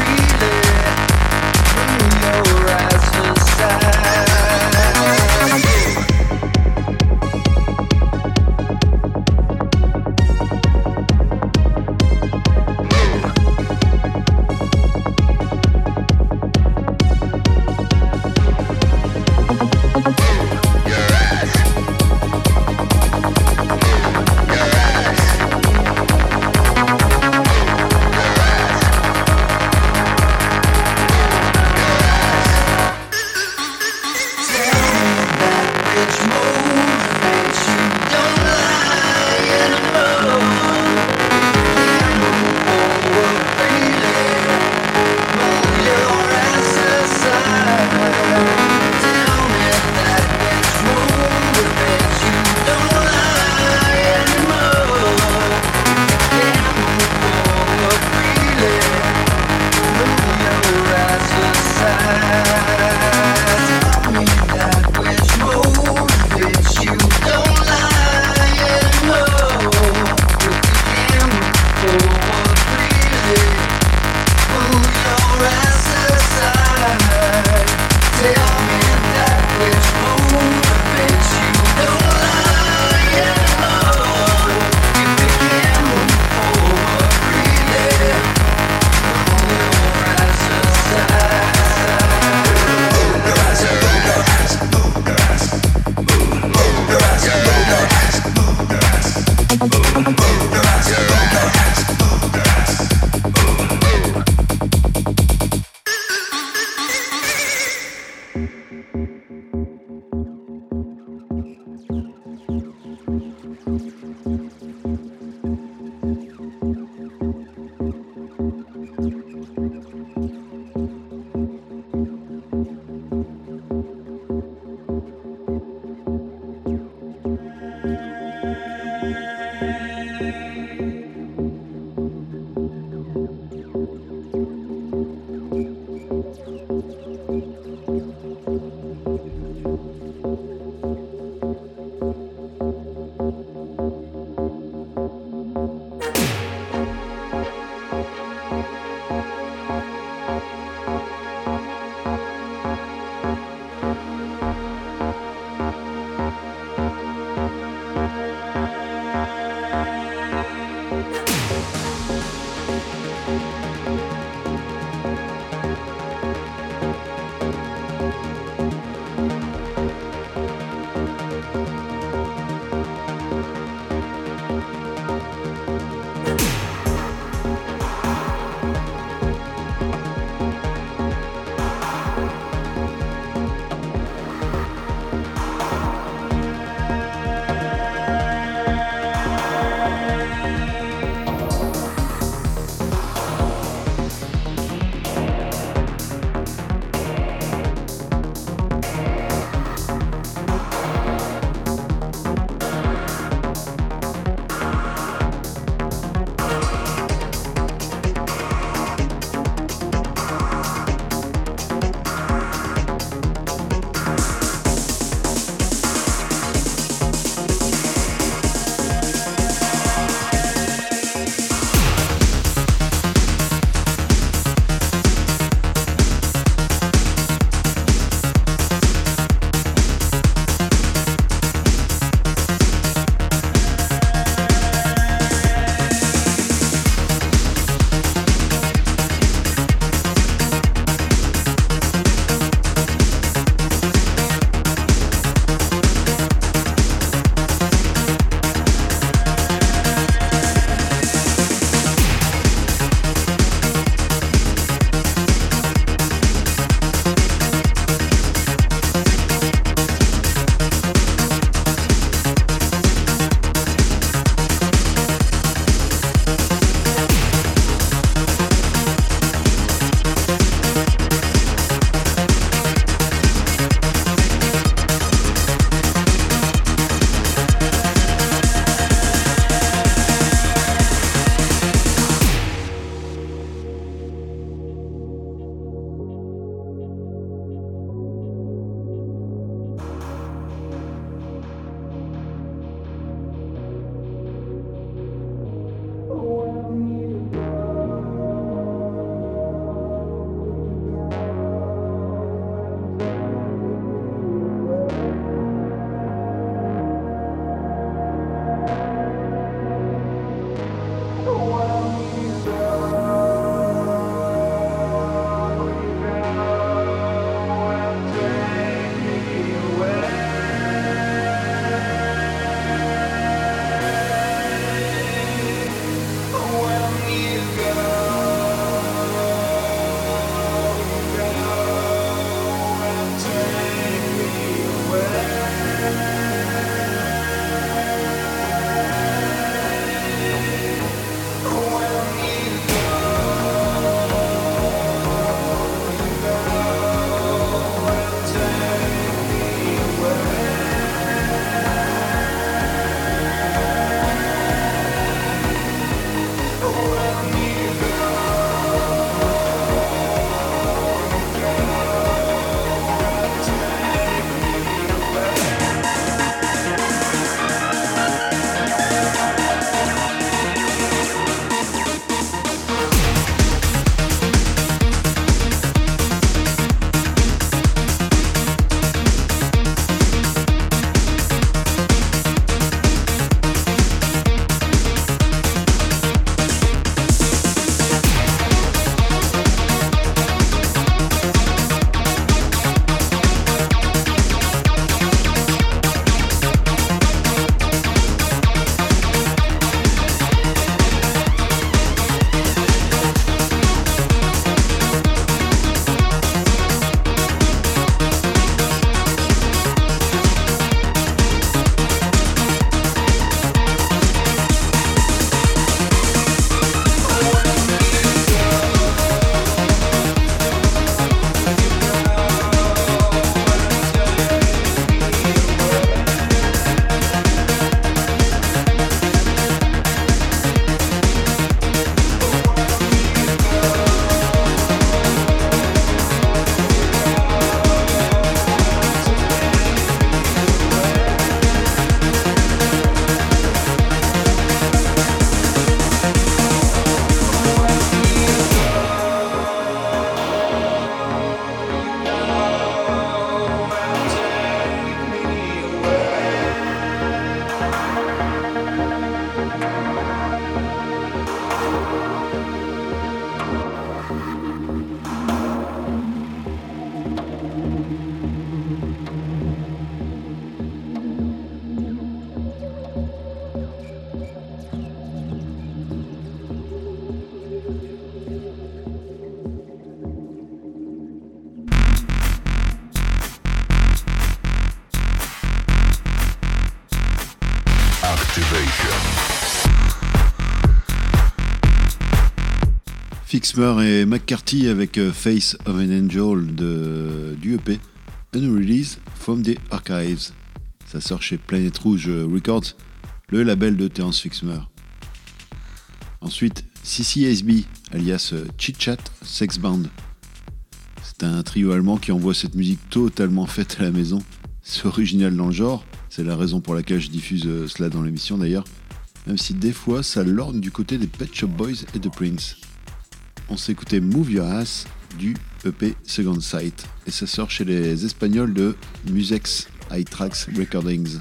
Fixmer et McCarthy avec Face of an Angel du EP Unreleased from the Archives. Ça sort chez Planète Rouge Records, le label de Terence Fixmer. Ensuite, CCSB, alias Chit Chat Sex Band. C'est un trio allemand qui envoie cette musique totalement faite à la maison. C'est original dans le genre, c'est la raison pour laquelle je diffuse cela dans l'émission d'ailleurs, même si des fois ça lorne du côté des Pet Shop Boys et de Prince. On s'est écouté Move Your Ass du EP Second Sight et ça sort chez les Espagnols de Musex High Tracks Recordings.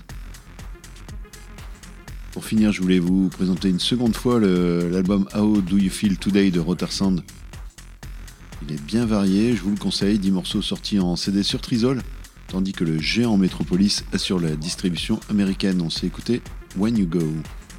Pour finir, je voulais vous présenter une seconde fois l'album How Do You Feel Today de Rotersand. Il est bien varié, je vous le conseille, 10 morceaux sortis en CD sur Trisol, tandis que le géant Metropolis assure la distribution américaine. On s'est écouté When You Go.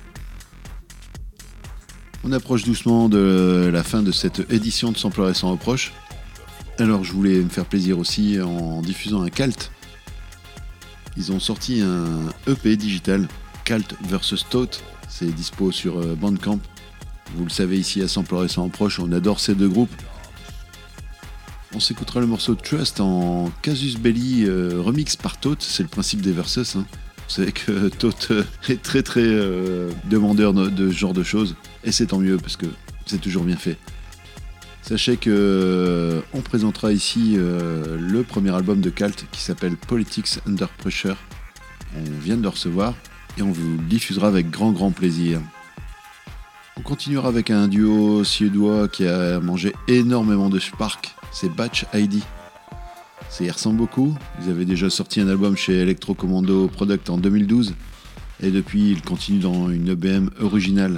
On approche doucement de la fin de cette édition de Sampler et sans reproche. Alors je voulais me faire plaisir aussi en diffusant un Cult. Ils ont sorti un EP digital, Cult vs Tote. C'est dispo sur Bandcamp. Vous le savez, ici à Sampler et sans reproche, on adore ces deux groupes. On s'écoutera le morceau Trust en Casus Belli remix par Tote. C'est le principe des Versus. Vous savez que Tote est très demandeur de ce genre de choses. Et c'est tant mieux parce que c'est toujours bien fait. Sachez que on présentera ici le premier album de Cult qui s'appelle Politics Under Pressure. On vient de le recevoir et on vous le diffusera avec grand plaisir. On continuera avec un duo suédois qui a mangé énormément de spark. C'est Batch ID. Ça y ressemble beaucoup. Ils avaient déjà sorti un album chez Electro Commando Product en 2012 et depuis ils continuent dans une EBM originale.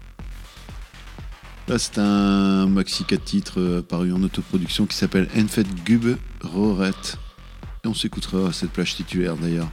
Là c'est un maxi 4 titres paru en autoproduction qui s'appelle Enfet Gube Roret. Et on s'écoutera cette plage titulaire d'ailleurs.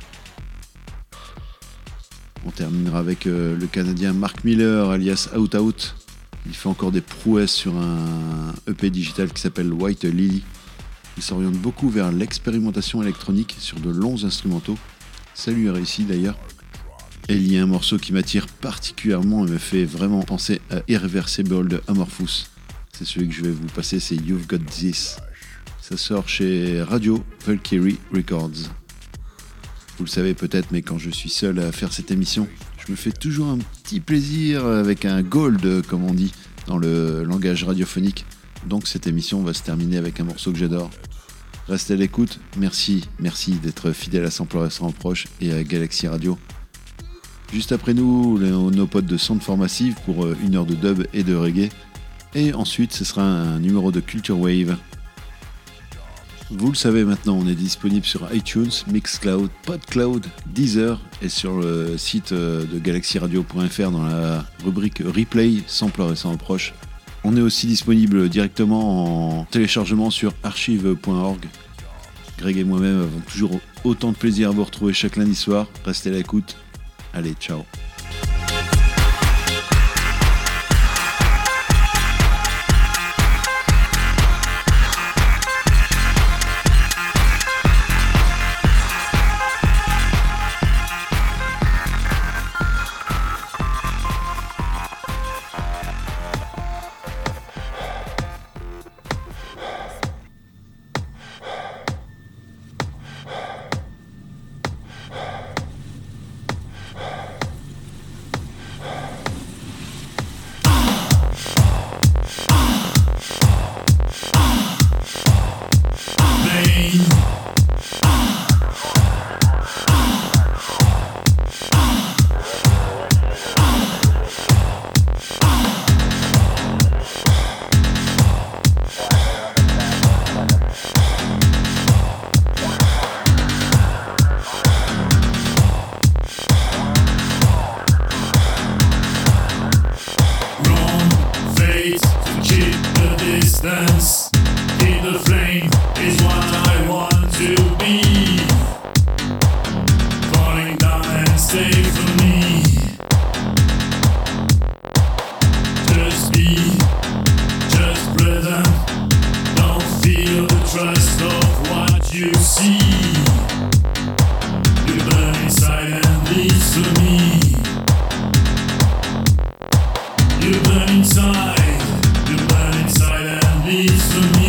On terminera avec le Canadien Mark Miller alias Out Out. Il fait encore des prouesses sur un EP digital qui s'appelle White Lily. Il s'oriente beaucoup vers l'expérimentation électronique sur de longs instrumentaux. Ça lui a réussi d'ailleurs. Et il y a un morceau qui m'attire particulièrement et me fait vraiment penser à Irreversible de Amorphous. C'est celui que je vais vous passer, c'est You've Got This. Ça sort chez Radio Valkyrie Records. Vous le savez peut-être, mais quand je suis seul à faire cette émission, je me fais toujours un petit plaisir avec un gold, comme on dit, dans le langage radiophonique. Donc cette émission va se terminer avec un morceau que j'adore. Restez à l'écoute, merci d'être fidèle à Sampler et sans reproche et à Galaxy Radio. Juste après nous, nos potes de Soundform Massive pour une heure de dub et de reggae. Et ensuite, ce sera un numéro de Culture Wave. Vous le savez maintenant, on est disponible sur iTunes, Mixcloud, Podcloud, Deezer et sur le site de galaxyradio.fr dans la rubrique Replay, Sampler et sans reproche. On est aussi disponible directement en téléchargement sur archive.org. Greg et moi-même avons toujours autant de plaisir à vous retrouver chaque lundi soir. Restez à l'écoute. Allez, ciao. You burn inside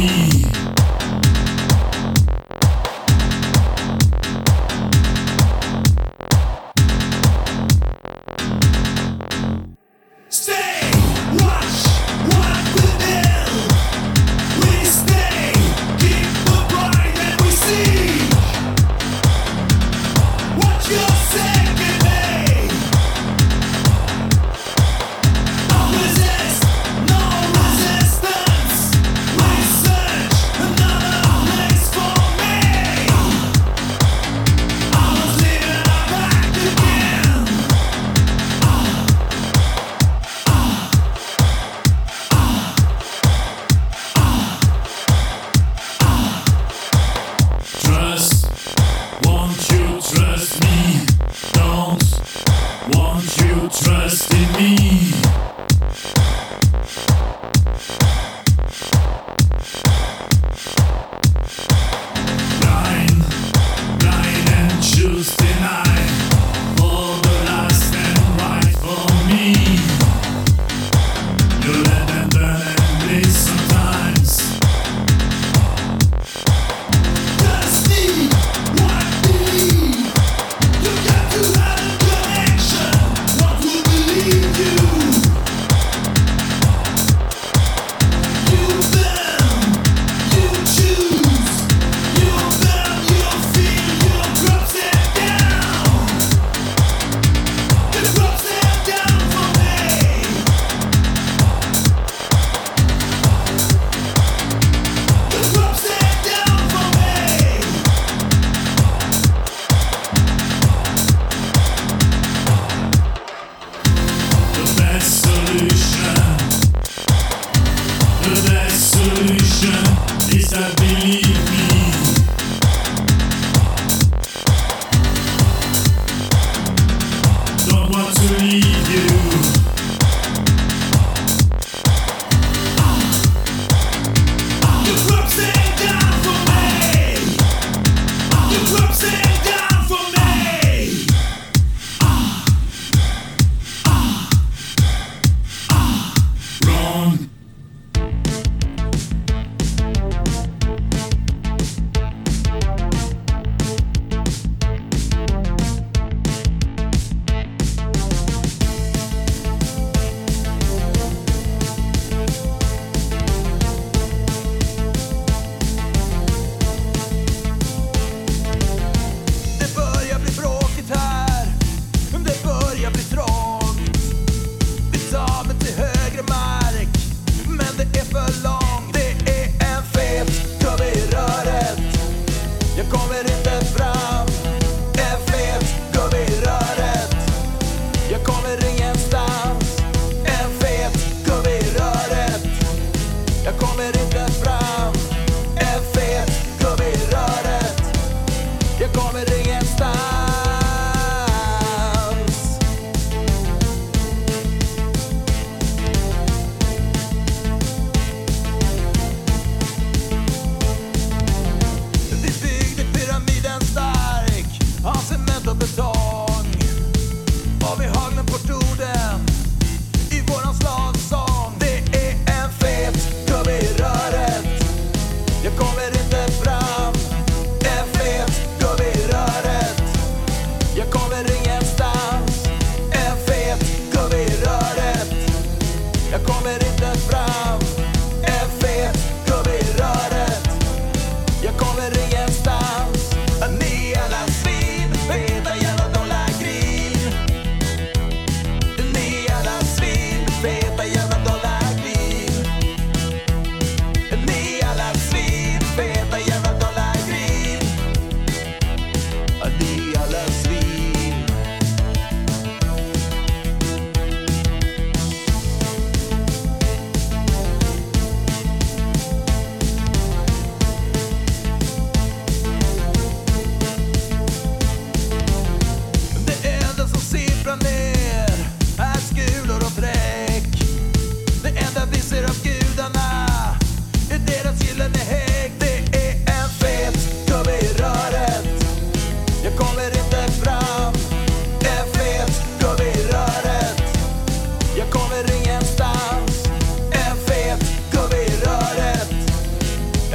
I våran slagsång. Det är en fet gubbe i röret.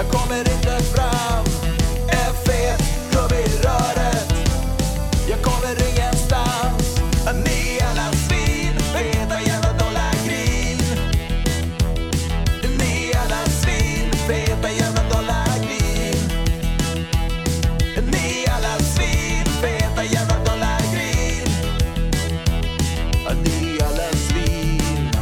Jag kommer inte fram. En fet klubb i röret. Jag kommer ingenstans. Ni alla svin, feta jävla dollargrin. Ni alla svin, feta jävla dollargrin. Ni alla svin, feta jävla dollargrin. Ni alla svin.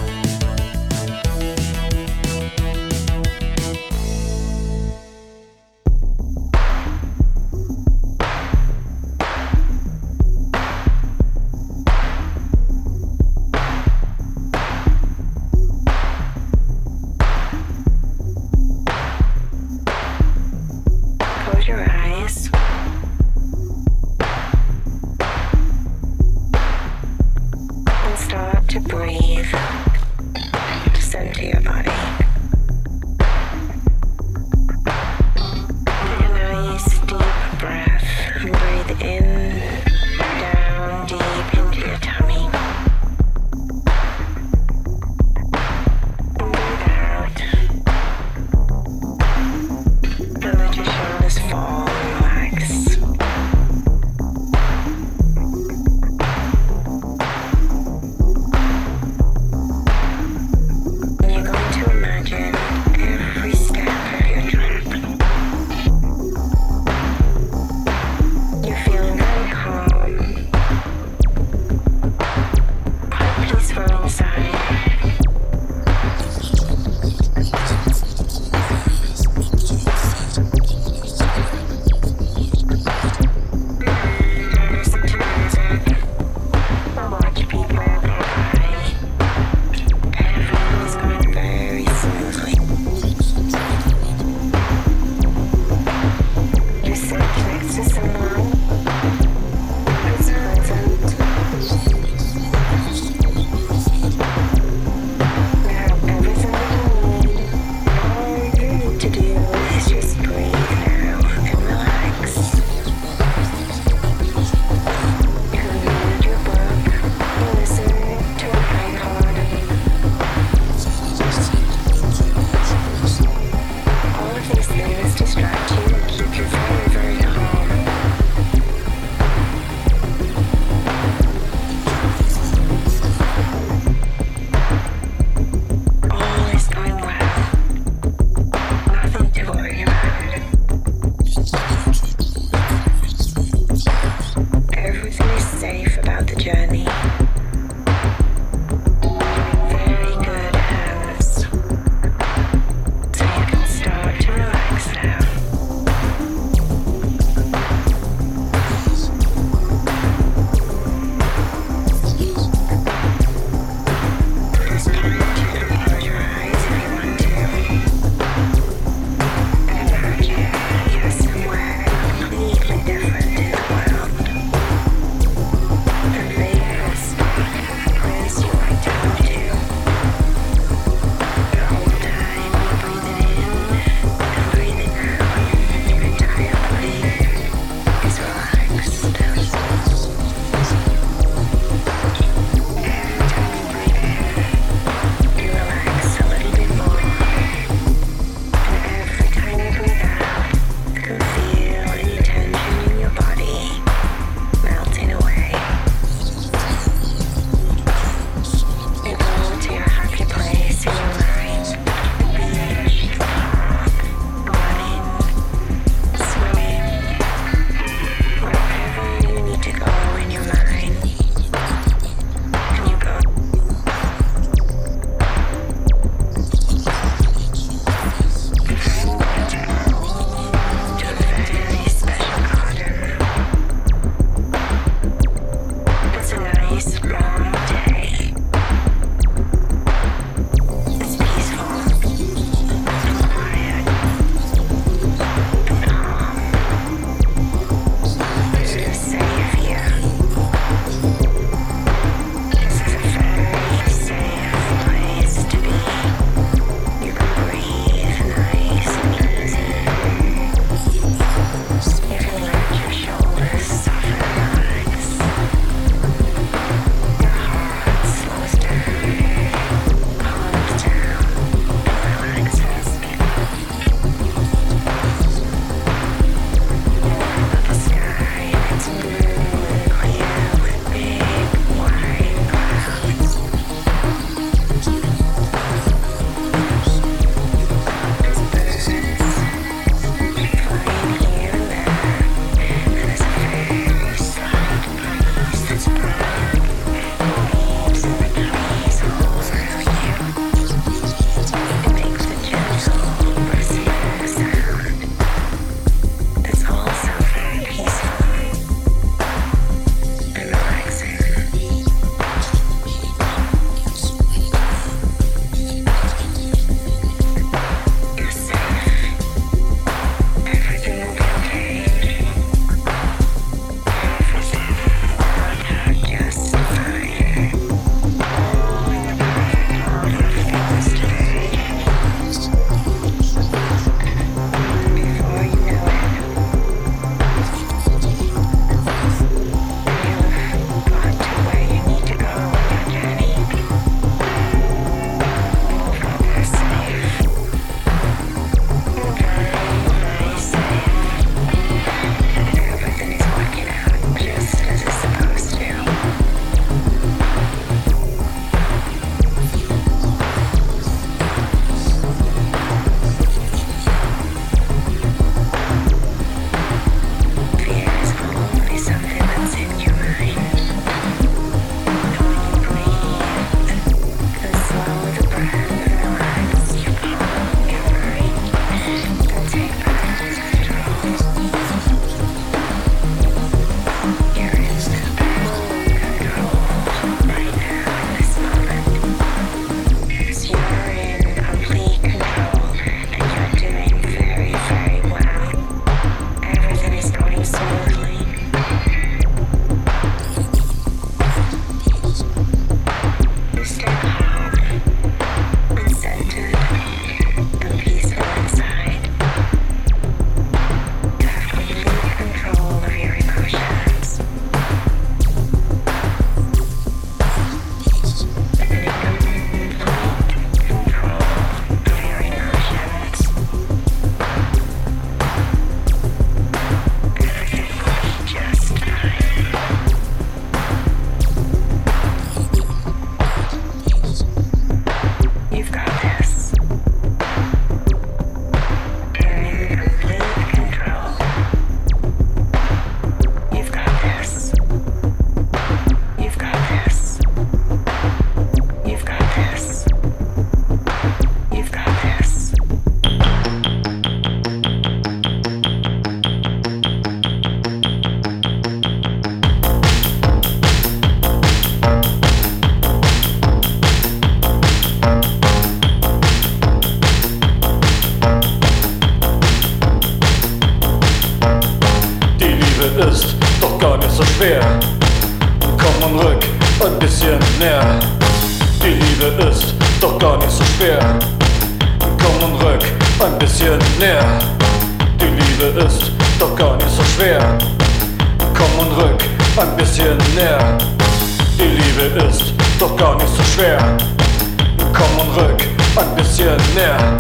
schwer. Komm und rück ein bisschen näher. Die Liebe ist doch gar nicht so schwer. Komm und rück ein bisschen näher. Die Liebe ist doch gar nicht so schwer. Komm und rück ein bisschen näher. Die Liebe ist doch gar nicht so schwer. Komm und rück ein bisschen näher.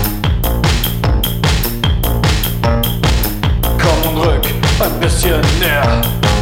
Komm und rück ein bisschen näher.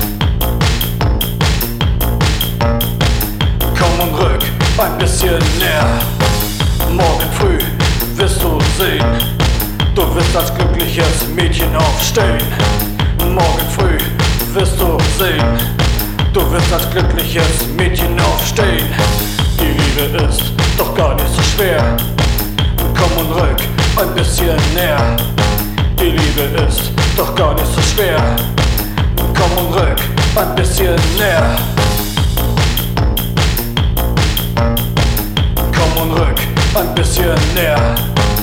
Komm und rück ein bisschen näher. Morgen früh wirst du sehen, du wirst als glückliches Mädchen aufstehen. Morgen früh wirst du sehen, du wirst als glückliches Mädchen aufstehen. Die Liebe ist doch gar nicht so schwer. Komm und rück ein bisschen näher. Die Liebe ist doch gar nicht so schwer. Komm und rück ein bisschen näher. Komm und rück ein bisschen näher.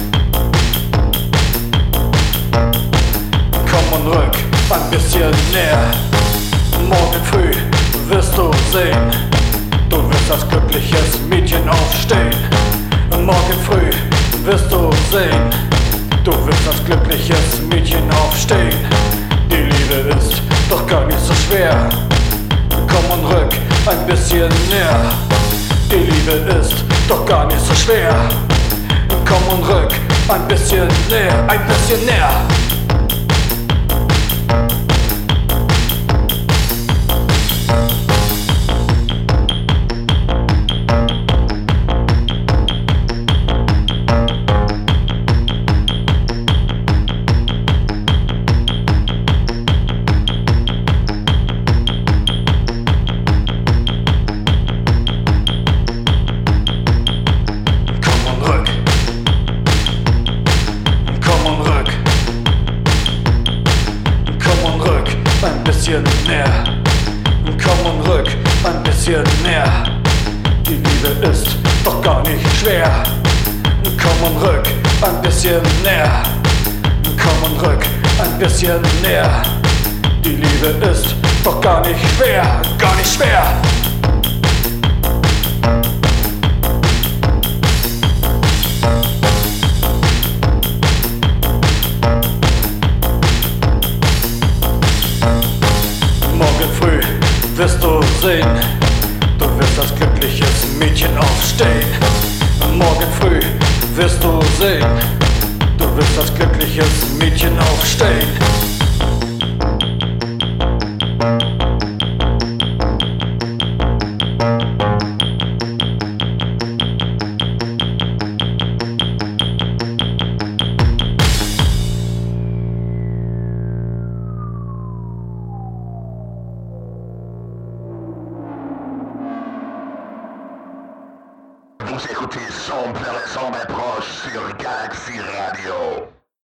Komm und rück ein bisschen näher. Morgen früh wirst du sehen, du wirst als glückliches Mädchen aufstehen. Morgen früh wirst du sehen, du wirst als glückliches Mädchen aufstehen. Die Liebe ist doch gar nicht so schwer. Komm und rück ein bisschen näher. Die Liebe ist doch gar nicht so schwer. Komm und rück ein bisschen näher, ein bisschen näher. Näher. Komm und rück ein bisschen näher. Die Liebe ist doch gar nicht schwer. Komm und rück ein bisschen näher. Komm und rück ein bisschen näher. Die Liebe ist doch gar nicht schwer, gar nicht schwer. Morgen früh wirst du sehen, du wirst als glückliches Mädchen aufstehen. Morgen früh wirst du sehen, du wirst als glückliches Mädchen aufstehen. Vous écoutez Sombre et Sombre Proche sur Galaxy Radio.